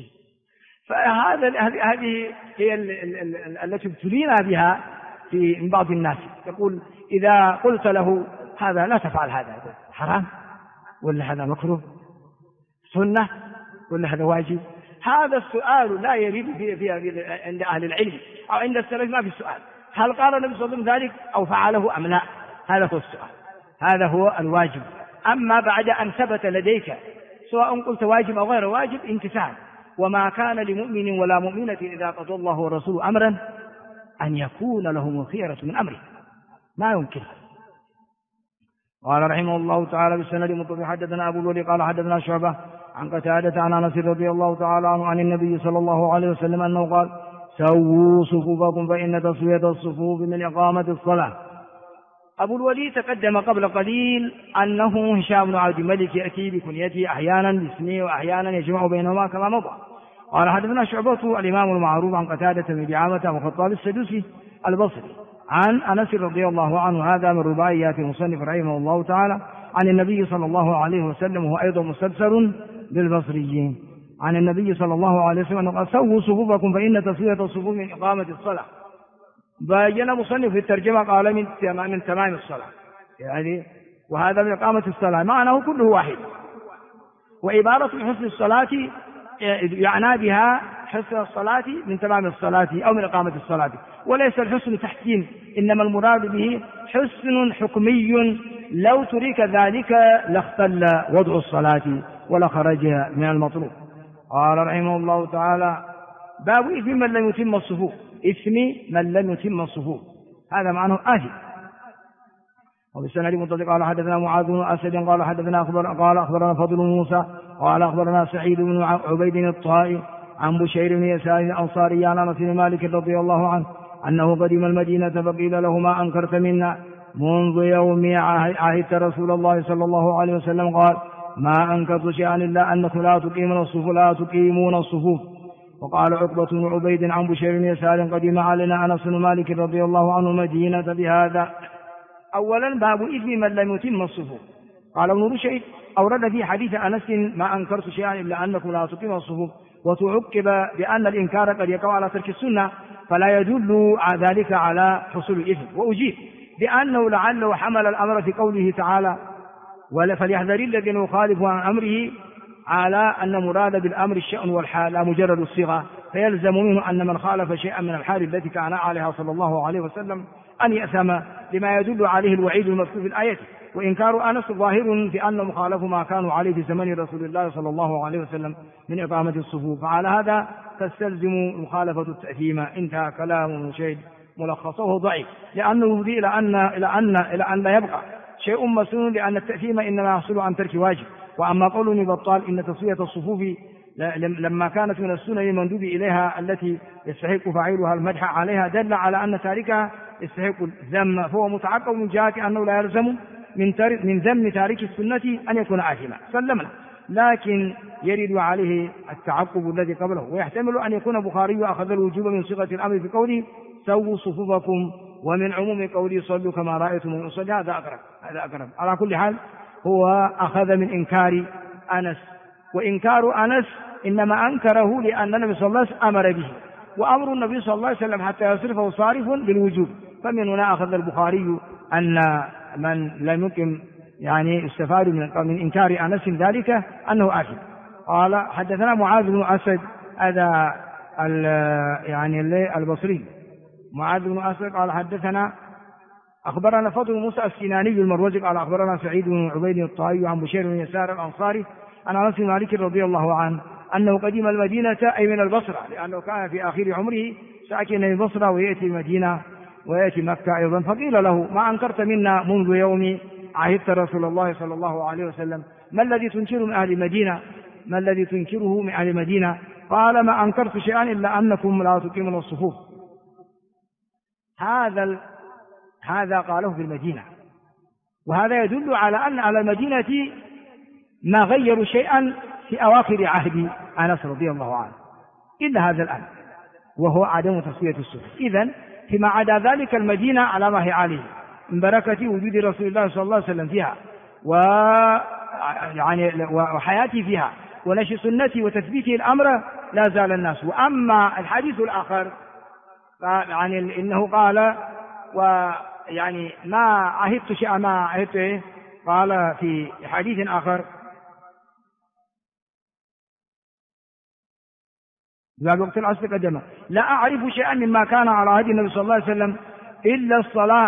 هذه هي التي ابتلينا بها من بعض الناس، يقول إذا قلت له هذا لا تفعل هذا حرام ولا هذا مكروه، سنة ولا هذا واجب. هذا السؤال لا يريد فيه عند أهل العلم أو عند السلف، ما في السؤال هل قال النبي صلى الله عليه وسلم ذلك أو فعله أم لا، هذا هو السؤال، هذا هو الواجب. أما بعد أن ثبت لديك سواء قلت واجب أو غير واجب امتثال. وما كان لمؤمن ولا مؤمنة إذا قضى الله ورسوله أمرا أن يكون لهم الخيرة من أمره، ما يمكن. قال رحمه الله تعالى بالسند المتصل حدثنا أبو الوليد قال حدثنا شعبة عن قتادة عن أنس رضي الله تعالى عنه عن النبي صلى الله عليه وسلم أنه قال سووا صفوفكم فإن تسوية الصفوف من إقامة الصلاة. أبو الوليد تقدم قبل قليل أنه هشام بن عبد الملك يأتي بكنيته أحيانا باسمه وأحيانا يجمع بينهما كما مضى. قال حدثنا شعبة الإمام المعروف عن قتادة بن دعامة وخطاب السدوسي البصري عن أنس رضي الله عنه، هذا من رباعيات المصنف رحمه الله تعالى، عن النبي صلى الله عليه وسلم، وهو أيضا مستبصر بالبصريين، عن النبي صلى الله عليه وسلم قال: سووا صفوفكم فإن تسوية الصفوف من إقامة الصلاة. بين مصنف في الترجمة قال من تمام الصلاة، يعني وهذا من إقامة الصلاة، معناه كله واحد. وعبارة حسن الصلاة يعنى بها حسن الصلاة من تمام الصلاة أو من إقامة الصلاة، وليس الحسن تحكيم، إنما المراد به حسن حكمي لو ترك ذلك لاختل وضع الصلاة ولخرج من المطلوب. قال رحمه الله تعالى: باب إثم من لم يتم الصفوف، إثم من لم يتم الصفوف، هذا معناه آثم. وبالسند المتصل قال: حدثنا معاذ بن أسد قال حدثنا أخبرنا فضل موسى قال أخبرنا سعيد بن عبيد الطائي عن بشير بن يسار الأنصاري عن أنس بن مالك رضي الله عنه أنه قدم المدينة فقيل له: ما أنكرت منا منذ يوم عهدت رسول الله صلى الله عليه وسلم؟ قال: ما أنكرت شيئا إلا أنكم لا تقيمون الصفوف. وقال عقبة بن عبيد عن بشير بن يسار: قدم علينا أنس بن مالك رضي الله عنه المدينة بهذا. أولا باب إثم من لم يتم الصفوف. قال ابن رشيد: أورد في حديث أنس: ما أنكرت شيئا إلا أنكم لا تقيمون الصفوف، وتعقب بأن الإنكار قد يقع على ترك السنة، فلا يدل ذلك على حصول الإثم. وأجيب بأنه لعله حمل الأمر في قوله تعالى: فليحذر الذين يخالفوا عن أمره، على أن مراد بالأمر الشأن والحال لا مجرد الصيغة، فيلزم منه أن من خالف شيئا من الحال التي كان عليها صلى الله عليه وسلم أن يأثم، لما يدل عليه الوعيد المذكور في الآية. وإنكار أنس ظاهر في أن مخالف ما كانوا عليه في زمن رسول الله صلى الله عليه وسلم من إقامة الصفوف، فعلى هذا تستلزم مخالفة التأثيم. انتهى كلام المشيد ملخصه ضعيف، لأنه يفضي إلى أن لا يبقى شيء مسنون، لأن التأثيم إنما يحصل عن ترك واجب. وأما قول ابن بطال إن تسوية الصفوف لما كانت من السنن المندوب إليها التي يستحق فاعلها المدح عليها، دل على أن تاركها يستحق الذم، فهو متعقب من جهة أنه لا يلزم من ذم تارك السنة أن يكون آثما، سلمنا، لكن يرد عليه التعقب الذي قبله. ويحتمل أن يكون البخاري أخذ الوجوب من صيغة الأمر في قوله: سووا صفوفكم، ومن عموم قوله: صلوا كما رأيتم يصلي، هذا أقرب. على كل حال هو أخذ من إنكار أنس، وإنكار أنس إنما أنكره لأن النبي صلى الله عليه وسلم أمر به، وأمر النبي صلى الله عليه وسلم حتى يصرفه صارف بالوجوب. فمن هنا أخذ البخاري أن من لم يقم يعني استفاد من إنكار أنس ذلك أنه آثم. قال: حدثنا معاذ بن أسد، هذا يعني البصري، معاذ بن أسد قال حدثنا أخبرنا فضل موسى السناني المروزي قال أخبرنا سعيد بن عبيد الطائي عن بشير بن يسار الأنصاري عن أنس بن مالك رضي الله عنه أنه قدم المدينة أي من البصرة، لأنه كان في آخر عمره ساكنا البصرة ويأتي المدينة ويأتي مكة أيضا. فقيل له: ما أنكرت منا منذ يوم عهدت رسول الله صلى الله عليه وسلم؟ ما الذي تنكره من أهل المدينة؟ ما الذي تنكره من أهل المدينة؟ قال: ما أنكرت شيئا إلا أنكم لا تقيمون الصفوف. هذا قاله في المدينة، وهذا يدل على أن على المدينة ما غيروا شيئا في أواخر عهد أنس رضي الله عنه إلا هذا الآن، وهو عدم تسوية الصفوف. إذن فيما عدا ذلك المدينة على ما هي عليه من بركة وجود رسول الله صلى الله عليه وسلم فيها، وحياته فيها ونشر سنته وتثبيته الأمر، لا زال الناس. وأما الحديث الآخر يعني إنه قال: ويعني ما عهدت شيئا، ما عهدت قال في حديث آخر: ذا وقت العصر قدمه لا أعرف شيئا مما كان على عهد النبي صلى الله عليه وسلم إلا الصلاة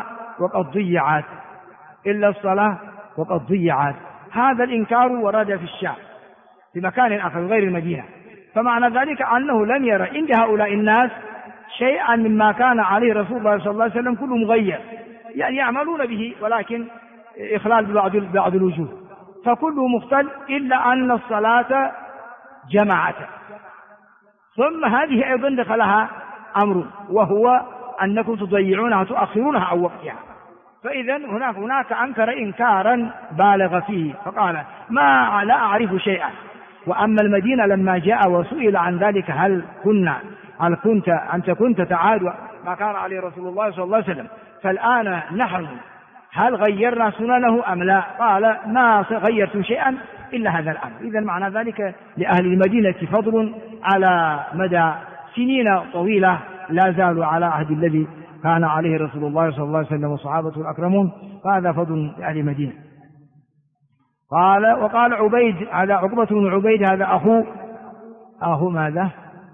وقد ضيعت. هذا الإنكار ورد في الشام في مكان آخر غير المدينة، فمعنى ذلك أنه لم يرى عند هؤلاء الناس شيئا مما كان عليه رسول الله صلى الله عليه وسلم كله مغير، يعني يعملون به ولكن إخلال بعض الوجوه، فكله مختل إلا أن الصلاة جماعته. ثم هذه أيضا دخلها أمر، وهو أنكم تضيعونها تؤخرونها عن وقتها. فإذا هناك أنكر إنكارا بالغ فيه، فقال: لا أعرف شيئا. وأما المدينة لما جاء وسئل عن ذلك هل كنا أنت كنت تعاد ما كان عليه رسول الله صلى الله عليه وسلم، فالآن نحن هل غيرنا سننه أم لا؟ قال ما غيرتم شيئا إلا هذا الأمر. إذن معنى ذلك لأهل المدينة فضل على مدى سنين طويلة لا زالوا على عهد الذي كان عليه رسول الله صلى الله عليه وسلم وصحابته الأكرمون، فهذا فضل لأهل المدينة. وقال عبيد، هذا عقبة بن عبيد، هذا أخو ماذا؟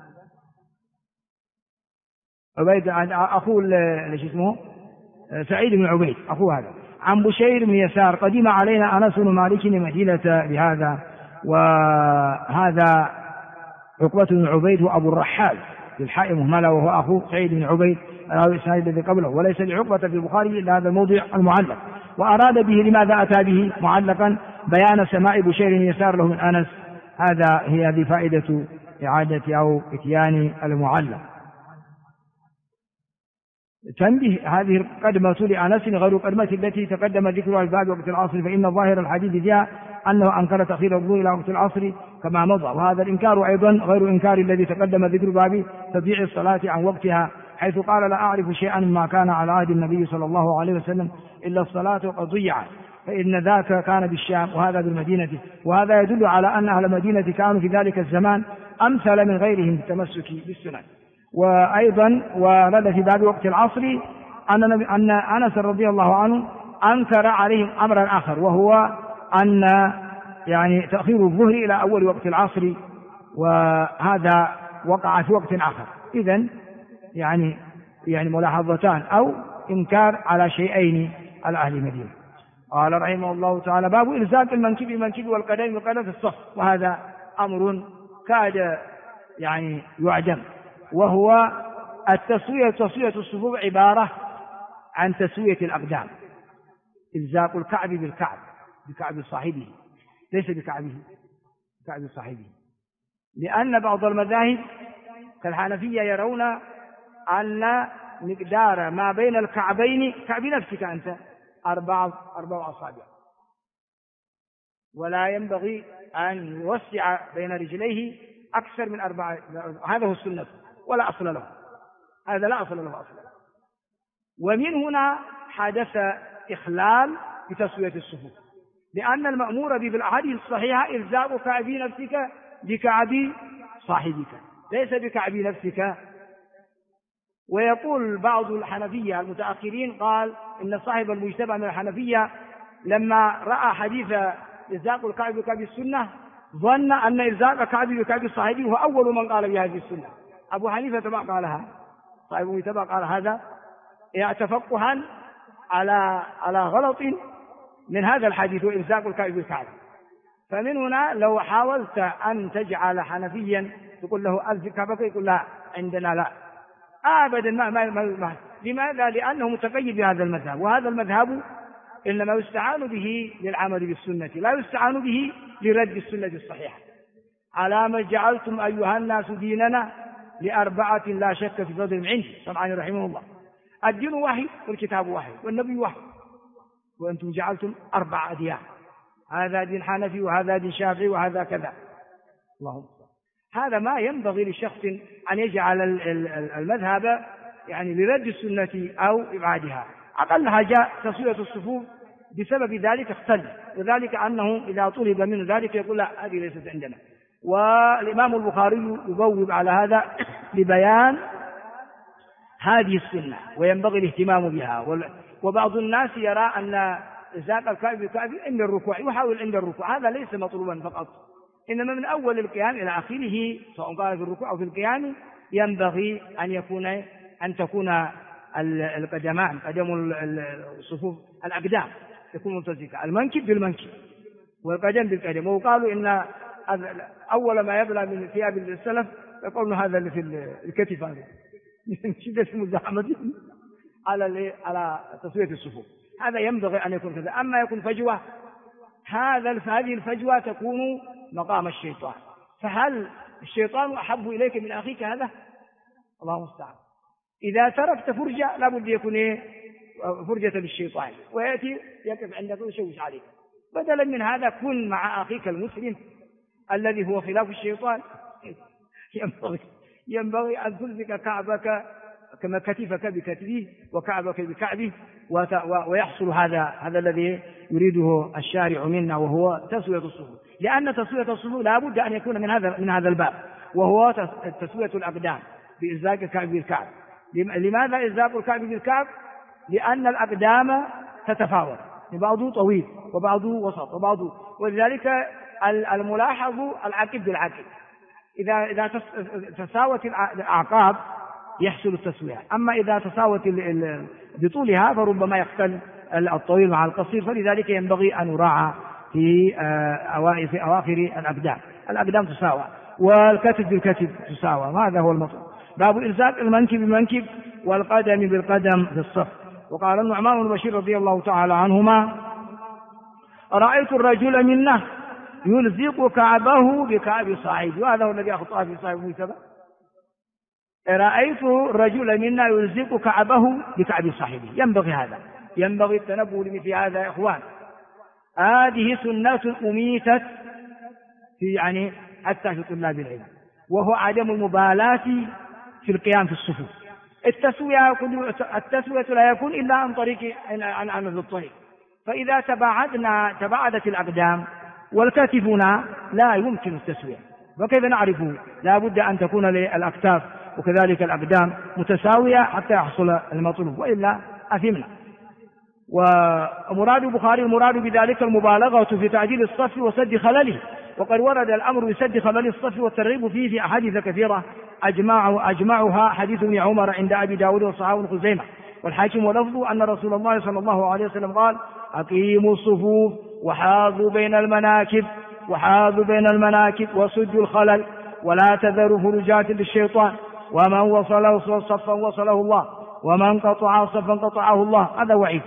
عبيد أخو اسمه سعيد بن عبيد، أخو هذا، عن بشير بن يسار: قدم علينا أنس بن مالك المدينة بهذا. وهذا عقبة بن عبيد هو أبو الرحال بالحاء مهملة، وهو أخو سعيد بن عبيد الراوي الإسناد الذي قبله، وليس لعقبة في البخاري إلا هذا الموضع المعلق. وأراد به لماذا أتى به معلقا؟ بيان سماع بشير بن يسار له من أنس. هذه فائدة إعادة أو إتيان المعلق. تنبه: هذه القدمة لأنس غير القدمة التي تقدم ذكرها في باب وقت العصر، فإن ظاهر الحديث فيها أنه أنكر تأخير الوضوء إلى وقت العصر كما مضى. وهذا الإنكار أيضا غير إنكار الذي تقدم ذكر باب تضييع الصلاة عن وقتها، حيث قال: لا أعرف شيئا مما كان على عهد النبي صلى الله عليه وسلم إلا الصلاة وقد ضيعت، فإن ذاك كان بالشام وهذا بالمدينة. وهذا يدل على أن أهل المدينة كانوا في ذلك الزمان أمثل من غيرهم في التمسك بالسنن. وأيضا ورد في باب وقت العصر أن أنس رضي الله عنه أنكر عليهم أمرا آخر، وهو أن تأخير الظهر إلى أول وقت العصر، وهذا وقع في وقت آخر. إذن ملاحظتان أو إنكار على شيئين على أهل المدينة. قال رحمه الله تعالى: باب إلزاق المنكب والقدم في الصف. وهذا أمر كاد يعجم، وهو تسوية الصفوف عبارة عن تسوية الأقدام. إلزاق الكعب بالكعب، بكعب صاحبه، ليس بكعب صاحبه، لأن بعض المذاهب كالحنفية يرون أن مقدار ما بين الكعبين، كعب نفسك أنت، 4 أصابع، ولا ينبغي أن يوسع بين رجليه أكثر من 4. هذا هو السنة ولا أصل له، هذا لا أصل له أصلا. ومن هنا حدث إخلال بتسوية الصفوف، لأن المأمور به في الأحاديث الصحيحة إلزاق كعب نفسك بكعب صاحبك، ليس بكعب نفسك. ويقول بعض الحنفية المتأخرين، قال إن صاحب المجتبى من الحنفية لما رأى حديث إلزاق الكعب بكعب السنة ظن أن إلزاق كعب بكعب صاحبه هو أول من قال بهذه السنة. أبو حنيفة ما قالها، صاحب المجتبى قال هذا تفقها على غلط من هذا الحديث، وإلزاق الكعب بالكعب. فمن هنا لو حاولت أن تجعل حنفيا تقول له ألزق كعبك، يقول لا، عندنا لا أبدا، ما. لماذا؟ لأنه متقيد بهذا المذهب، وهذا المذهب إنما يستعان به للعمل بالسنة، لا يستعان به لرد السنة الصحيحة. على ما جعلتم أيها الناس ديننا ل4 لا شك في فضلهم عندي، طبعا رحمه الله. الدين واحد والكتاب واحد والنبي واحد، وأنتم جعلتم 4 أديان، هذا دين حنفي وهذا دين شافعي وهذا كذا. اللهم هذا ما ينبغي لشخص أن يجعل المذهب لرد السنة أو إبعادها. أقلها جاء تسوية الصفوف بسبب ذلك اختل، وذلك أنه إذا طلب منه ذلك يقول لا، هذه ليست عندنا. والإمام البخاري يبوب على هذا لبيان هذه السنة وينبغي الاهتمام بها. وبعض الناس يرى أن إلزاق الكعب بالكعب عند الركوع، يحاول عند الركوع، هذا ليس مطلوبا فقط، إنما من أول القيام إلى آخره، سواء كان في الركوع أو في القيام، ينبغي أن تكون القدمان، قدم الصفوف، الأقدام تكون ملتصقة، المنكب بالمنكب والقدم بالقدم. وقالوا إن أول ما يبلى من ثياب السلف يقولون هذا اللي في الكتف، هذا من شدة مزاحمتهم على تسوية الصفوف. هذا ينبغي أن يكون كذا. أما يكون فجوة، هذه الفجوة تكون مقام الشيطان. فهل الشيطان أحب إليك من أخيك هذا؟ الله المستعان. إذا تركت فرجة لابد يكون فرجة بالشيطان، ويأتي يقف عندك ويشوش عليك. بدلا من هذا كن مع أخيك المسلم الذي هو خلاف الشيطان. ينبغي أن تلزق كعبك كما كتفك بكتفه وكعبك بكعبه، ويحصل هذا الذي يريده الشارع منا، وهو تسوية الصفوف. لأن تسوية الصفوف لا بد أن يكون من هذا الباب، وهو تسوية الأقدام بإزاق الكعب بالكعب. لماذا إزاق الكعب بالكعب؟ لأن الأقدام تتفاوت، بعضه طويل وبعضه وسط وبعضه، ولذلك الملاحظ العقب بالعقب. إذا تساوت الأعقاب يحصل التسوية، أما إذا تساوت بطولها فربما يختل الطويل مع القصير، فلذلك ينبغي أن يراعى في أواخر الأقدام تساوى، والكتف بالكتف تساوى، وهذا هو المطلوب. باب إلزاق المنكب بالمنكب والقدم بالقدم في الصف. وقال النعمان بن بشير رضي الله تعالى عنهما: رأيت الرجل منا يلزق كعبه بكعب صاحبه، وهذا هو الذي أخطأ في صاحب ابن سبأ. رأيت الرجل منا يلزق كعبه بكعب صاحبه. ينبغي التنبه لمثل هذا يا إخوان. هذه سنة أميتت في حتى في طلاب العلم، وهو عدم المبالاة في القيام في الصفوف. التسوية لا يكون إلا عن طريق عن الطريق، فإذا تباعدت الأقدام والكتفنا لا يمكن التسوية، وكيف نعرفه؟ لا بد أن تكون الأكتاف وكذلك الأقدام متساوية حتى يحصل المطلوب، وإلا أثمنا. ومراد البخاري المراد بذلك المبالغة في تعديل الصف وسد خلله، وقد ورد الأمر بسد خلل الصف والترغيب فيه في أحاديث كثيرة أجمعها حديث ابن عمر عند أبي داود وصححه ابن خزيمة والحاكم، ولفظه أن رسول الله صلى الله عليه وسلم قال: أقيموا الصفوف وحاذوا بين المناكب وسدوا الخلل ولا تذروا فرجات للشيطان، ومن وصله صفا وصله الله، ومن قطع صفا قطعه الله. هذا وعيد.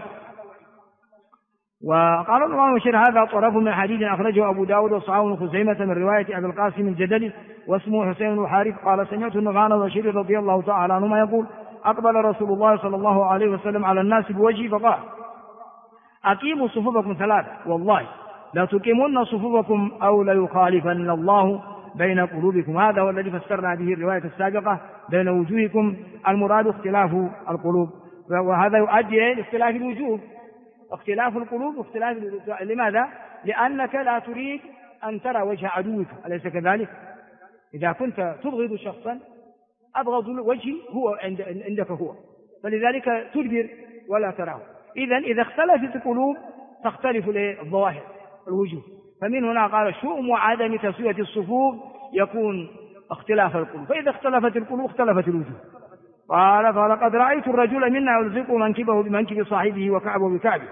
وقال الإمام بشير: هذا طرف من حديث أخرجه أبو داود وصححه ابن خزيمة من رواية أبي القاسم الجدلي واسمه حسين بن حارث قال: سمعت النعمان بن بشير رضي الله تعالى عنهما يقول: أقبل رسول الله صلى الله عليه وسلم على الناس بوجهه فقال: أقيموا صفوفكم ثلاثة، والله لا تقيمون صفوفكم أو ليخالفن الله بين قلوبكم. هذا هو الذي فسرنا به الرواية السابقة: بين وجوهكم، المراد اختلاف القلوب، وهذا يؤدي إلى اختلاف الوجوه، اختلاف القلوب واختلاف الوجوه. لماذا؟ لأنك لا تريد أن ترى وجه عدوك، أليس كذلك؟ إذا كنت تبغض شخصا أبغض وجهي هو عندك هو، فلذلك تدبر ولا تراه. إذا اختلفت القلوب تختلف الظواهر الوجوه، فمن هنا قال: شؤم وعدم تسوية الصفوف يكون اختلاف القلوب، فإذا اختلفت القلوب اختلفت الوجوه. قال: فلقد رأيت الرجل منا يلزق منكبه بمنكب صاحبه وكعبه بكعبه.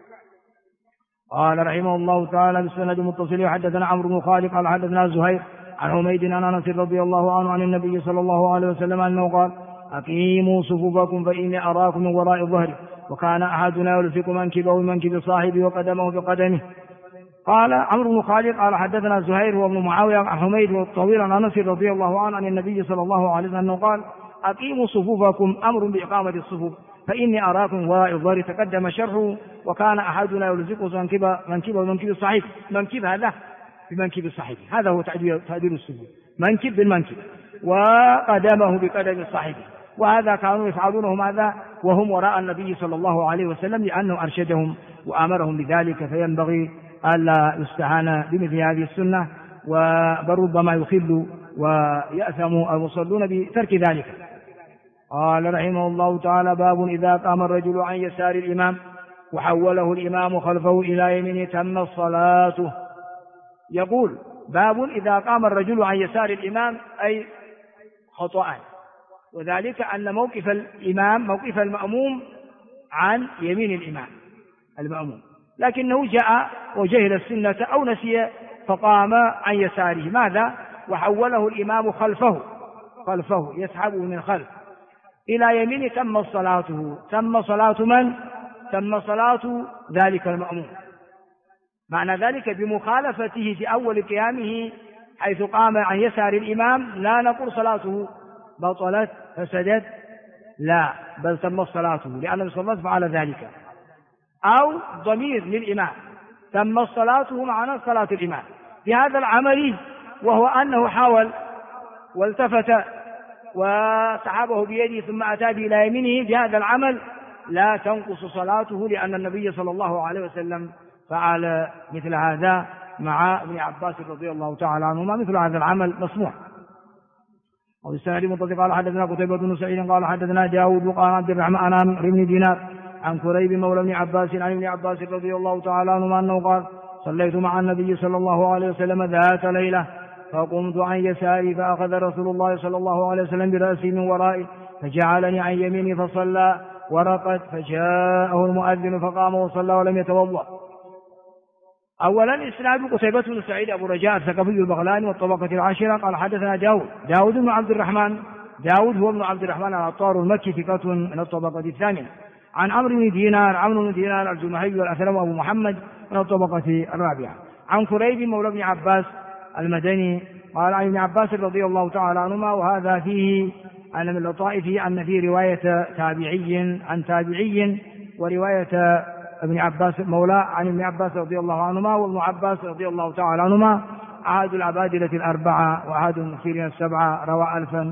قال رحمه الله تعالى: بالسند المتصل حدثنا عمرو بن خالد قال حدثنا زهير عن حميد عن أنس رضي الله عنه عن النبي صلى الله عليه وسلم أنه قال: أقيموا صفوفكم فإني أراكم من وراء الظهر، وكان أحدنا يلزق منكبه بمنكب صاحبه وقدمه بقدمه. قال عمرو بن خالد قال حدثنا زهير وابن معاوية عن حميد والطويل عن أنس رضي الله عنه عن النبي صلى الله عليه وسلم أنه قال: أقيموا صفوفكم، أمر بإقامة الصفوف، فإني أراكم وراء الظهر. تقدم شرحه: وكان أحدنا يلزق منكبه بمنكب صاحبه. منكب هذا بمنكب صاحبه، هذا هو تعديل الصفوف، منكب بالمنكب، وقدمه بقدم صاحبه. وهذا كانوا يفعلونه ماذا وهم وراء النبي صلى الله عليه وسلم، لأنه أرشدهم وأمرهم بذلك، فينبغي ألا يستهان بمثل هذه السنة، وربما يخل ويأثم المصلون بترك ذلك. قال رحمه الله تعالى: باب إذا قام الرجل عن يسار الإمام وحوله الإمام خلفه إلى يمينه تم صلاته. يقول: باب إذا قام الرجل عن يسار الإمام أي خطأ، وذلك أن موقف الإمام موقف المأموم عن يمين الإمام المأموم، لكنه جاء وجهل السنة أو نسي فقام عن يساره. ماذا؟ وحوله الإمام خلفه يسحبه من خلف إلى يمينه تم صلاته. تم صلاة من؟ تم صلاة ذلك المأموم. معنى ذلك بمخالفته في أول قيامه حيث قام عن يسار الإمام لا نقول صلاته بطلت فسدت، لا، بل تم صلاته، لأن صلى الله فعل ذلك. أو ضمير للإمام تم صلاته معنى صلاة الإمام بهذا العمل، وهو أنه حاول والتفت وسحبه بيده ثم أتى إلى يمينه بهذا العمل لا تنقص صلاته، لأن النبي صلى الله عليه وسلم فعل مثل هذا مع ابن عباس رضي الله تعالى عنهما. مثل هذا العمل مسموح. وبالسند متصل قال حدثنا قتيبة بن سعيد قال حدثنا داود وقال عبد الرحمن عن عمرو بن دينار عن كريب مولى ابن عباس عن ابن عباس رضي الله تعالى عنهما أنه قال صليت مع النبي صلى الله عليه وسلم ذات ليلة فقمت عن يساري فأخذ رسول الله صلى الله عليه وسلم برأسي من ورائي فجعلني عن يميني فصلى ورقد فجاءه المؤذن فقام وصلى ولم يتوضأ. أولا إسناد قتيبة بن سعيد أبو رجاء الثقفي البغلاني والطبقة العاشرة قال حدثنا داود بن عبد الرحمن. داود هو ابن عبد الرحمن العطار المكي ثقة من الطبقة الثانية. عن عمرو بن دينار الجمحي والأثلم أبو محمد من الطبقة الرابعة. عن كريب مولى ابن عباس المدني قال عن ابن عباس رضي الله تعالى عنهما. وهذا فيه أن من لطائفه أن في رواية تابعي عن تابعي ورواية ابن عباس مولى عن ابن عباس رضي الله عنهما. وابن عباس رضي الله تعالى عنهما أحد العبادلة الأربعة وأحد المكثرين السبعة، روى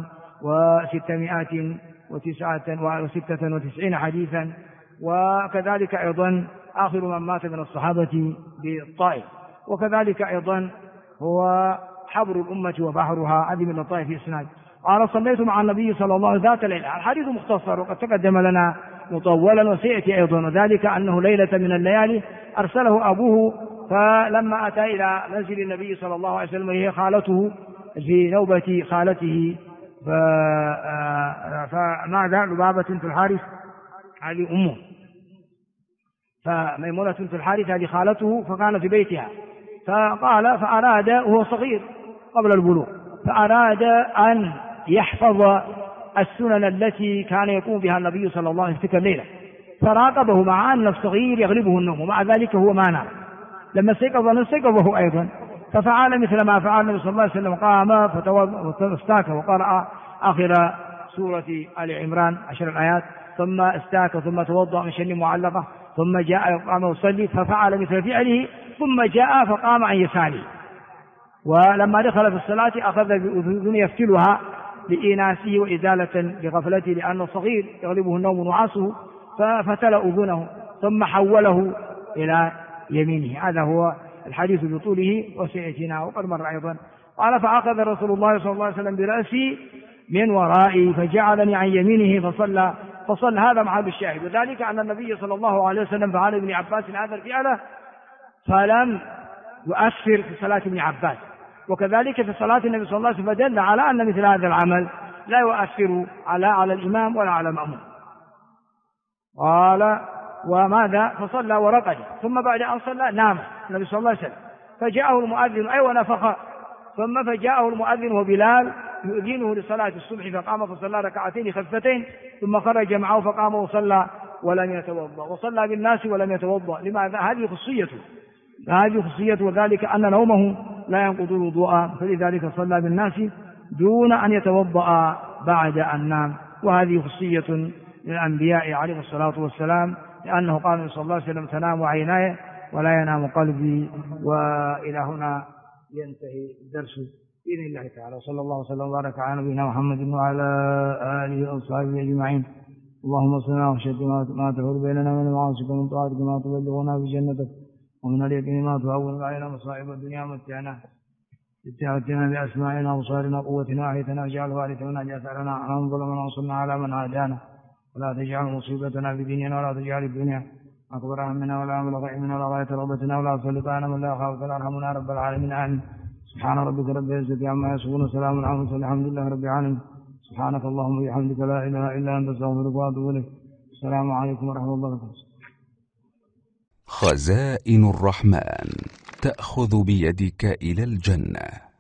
1696 حديثا. وكذلك أيضا آخر من مات من الصحابة بالطائف. وكذلك أيضا هو حبر الأمة وبحرها، هذه من لطائف الإسناد. قال صليت مع النبي صلى الله عليه وسلم ذات ليلة. الحديث مختصر وقد تقدم لنا مطولا وسيأتي أيضا. وذلك أنه ليلة من الليالي أرسله أبوه فلما أتى إلى منزل النبي صلى الله عليه وسلم هي خالته في نوبة خالته فماذا لبابة بنت الحارث هذه أمه، فميمونة بنت الحارث هذه خالته فكان في بيتها. فقال فأراد وهو صغير قبل البلوغ فأراد أن يحفظ السنن التي كان يقوم بها النبي صلى الله عليه وسلم تلك الليلة، فراقبه مع أن الصغير يغلبه النوم ومع ذلك هو ما نام. لما استيقظه أيضا ففعل مثل ما فعل النبي صلى الله عليه وسلم، قام فاستاك وقرأ آخر سورة آل عمران 10 آيات ثم استاك ثم توضأ من شن معلقة ثم جاء قام يصلي ففعل مثل فعله ثم جاء فقام عن يساره. ولما دخل في الصلاة أخذ بأذن يفتلها لإيناسه وإزالة لغفلته لأنه صغير يغلبه النوم ونعاسه، ففتل أذنه ثم حوله إلى يمينه. هذا هو الحديث بطوله وسيأتينا وقد مر أيضا. قال فأخذ رسول الله صلى الله عليه وسلم برأسي من ورائي فجعلني عن يمينه فصلى. هذا محل الشاهد. وذلك أن النبي صلى الله عليه وسلم فعل ابن عباس هذا الفعل فلم يؤثر في صلاة ابن عباس، وكذلك في صلاة النبي صلى الله عليه وسلم فدل على أن مثل هذا العمل لا يؤثر على الإمام ولا على المأموم. قال وماذا فصلى ورقد ثم بعد أن صلى نام النبي صلى الله عليه وسلم فجاءه المؤذن ونفخ ثم فجاءه المؤذن وبلال يؤذنه لصلاة الصبح فقام فصلى ركعتين خفتين ثم خرج معه فقام وصلى ولم يتوضأ وصلى بالناس ولم يتوضأ. لماذا؟ هذه خصيته وذلك أن نومه لا ينقض الوضوء، فلذلك صلى بالناس دون أن يتوضأ بعد أن نام. وهذه خصية للأنبياء عليه الصلاة والسلام، لأنه قال صلى الله عليه وسلم تنام عيناي ولا ينام قلبي. وإلى هنا ينتهي الدرس بإذن الله تعالى. صلى الله وسلم وبارك على نبينا محمد وعلى آله وصحبه أجمعين. اللهم صلنا وشهد ما تحول بيننا من معاصيك ومن طاعتك ما تبلغنا بجنتك ومن اليقين ما تهون علينا مصائب الدنيا ومتعنا بأسماعنا وأبصارنا وقوتنا أحيتنا واجعل وارث منا اجعل ثأرنا على من ظلمنا وانصرنا على من عادانا ولا تجعل مصيبتنا في ديننا ولا تجعل الدنيا أكبر همنا ولا مبلغ علمنا ولا غاية رغبتنا ولا تسلط علينا من لا يخافك ولا يرحمنا رب العالمين. آمين. سبحان ربك رب العزة عما يصفون وسلام على المرسلين الحمد لله رب العالمين. سبحانك اللهم وبحمدك لا إله إلا أنت أستغفرك وأتوب إليك. السلام عليكم ورحمة الله وبركاته. خزائن الرحمن تأخذ بيدك إلى الجنة.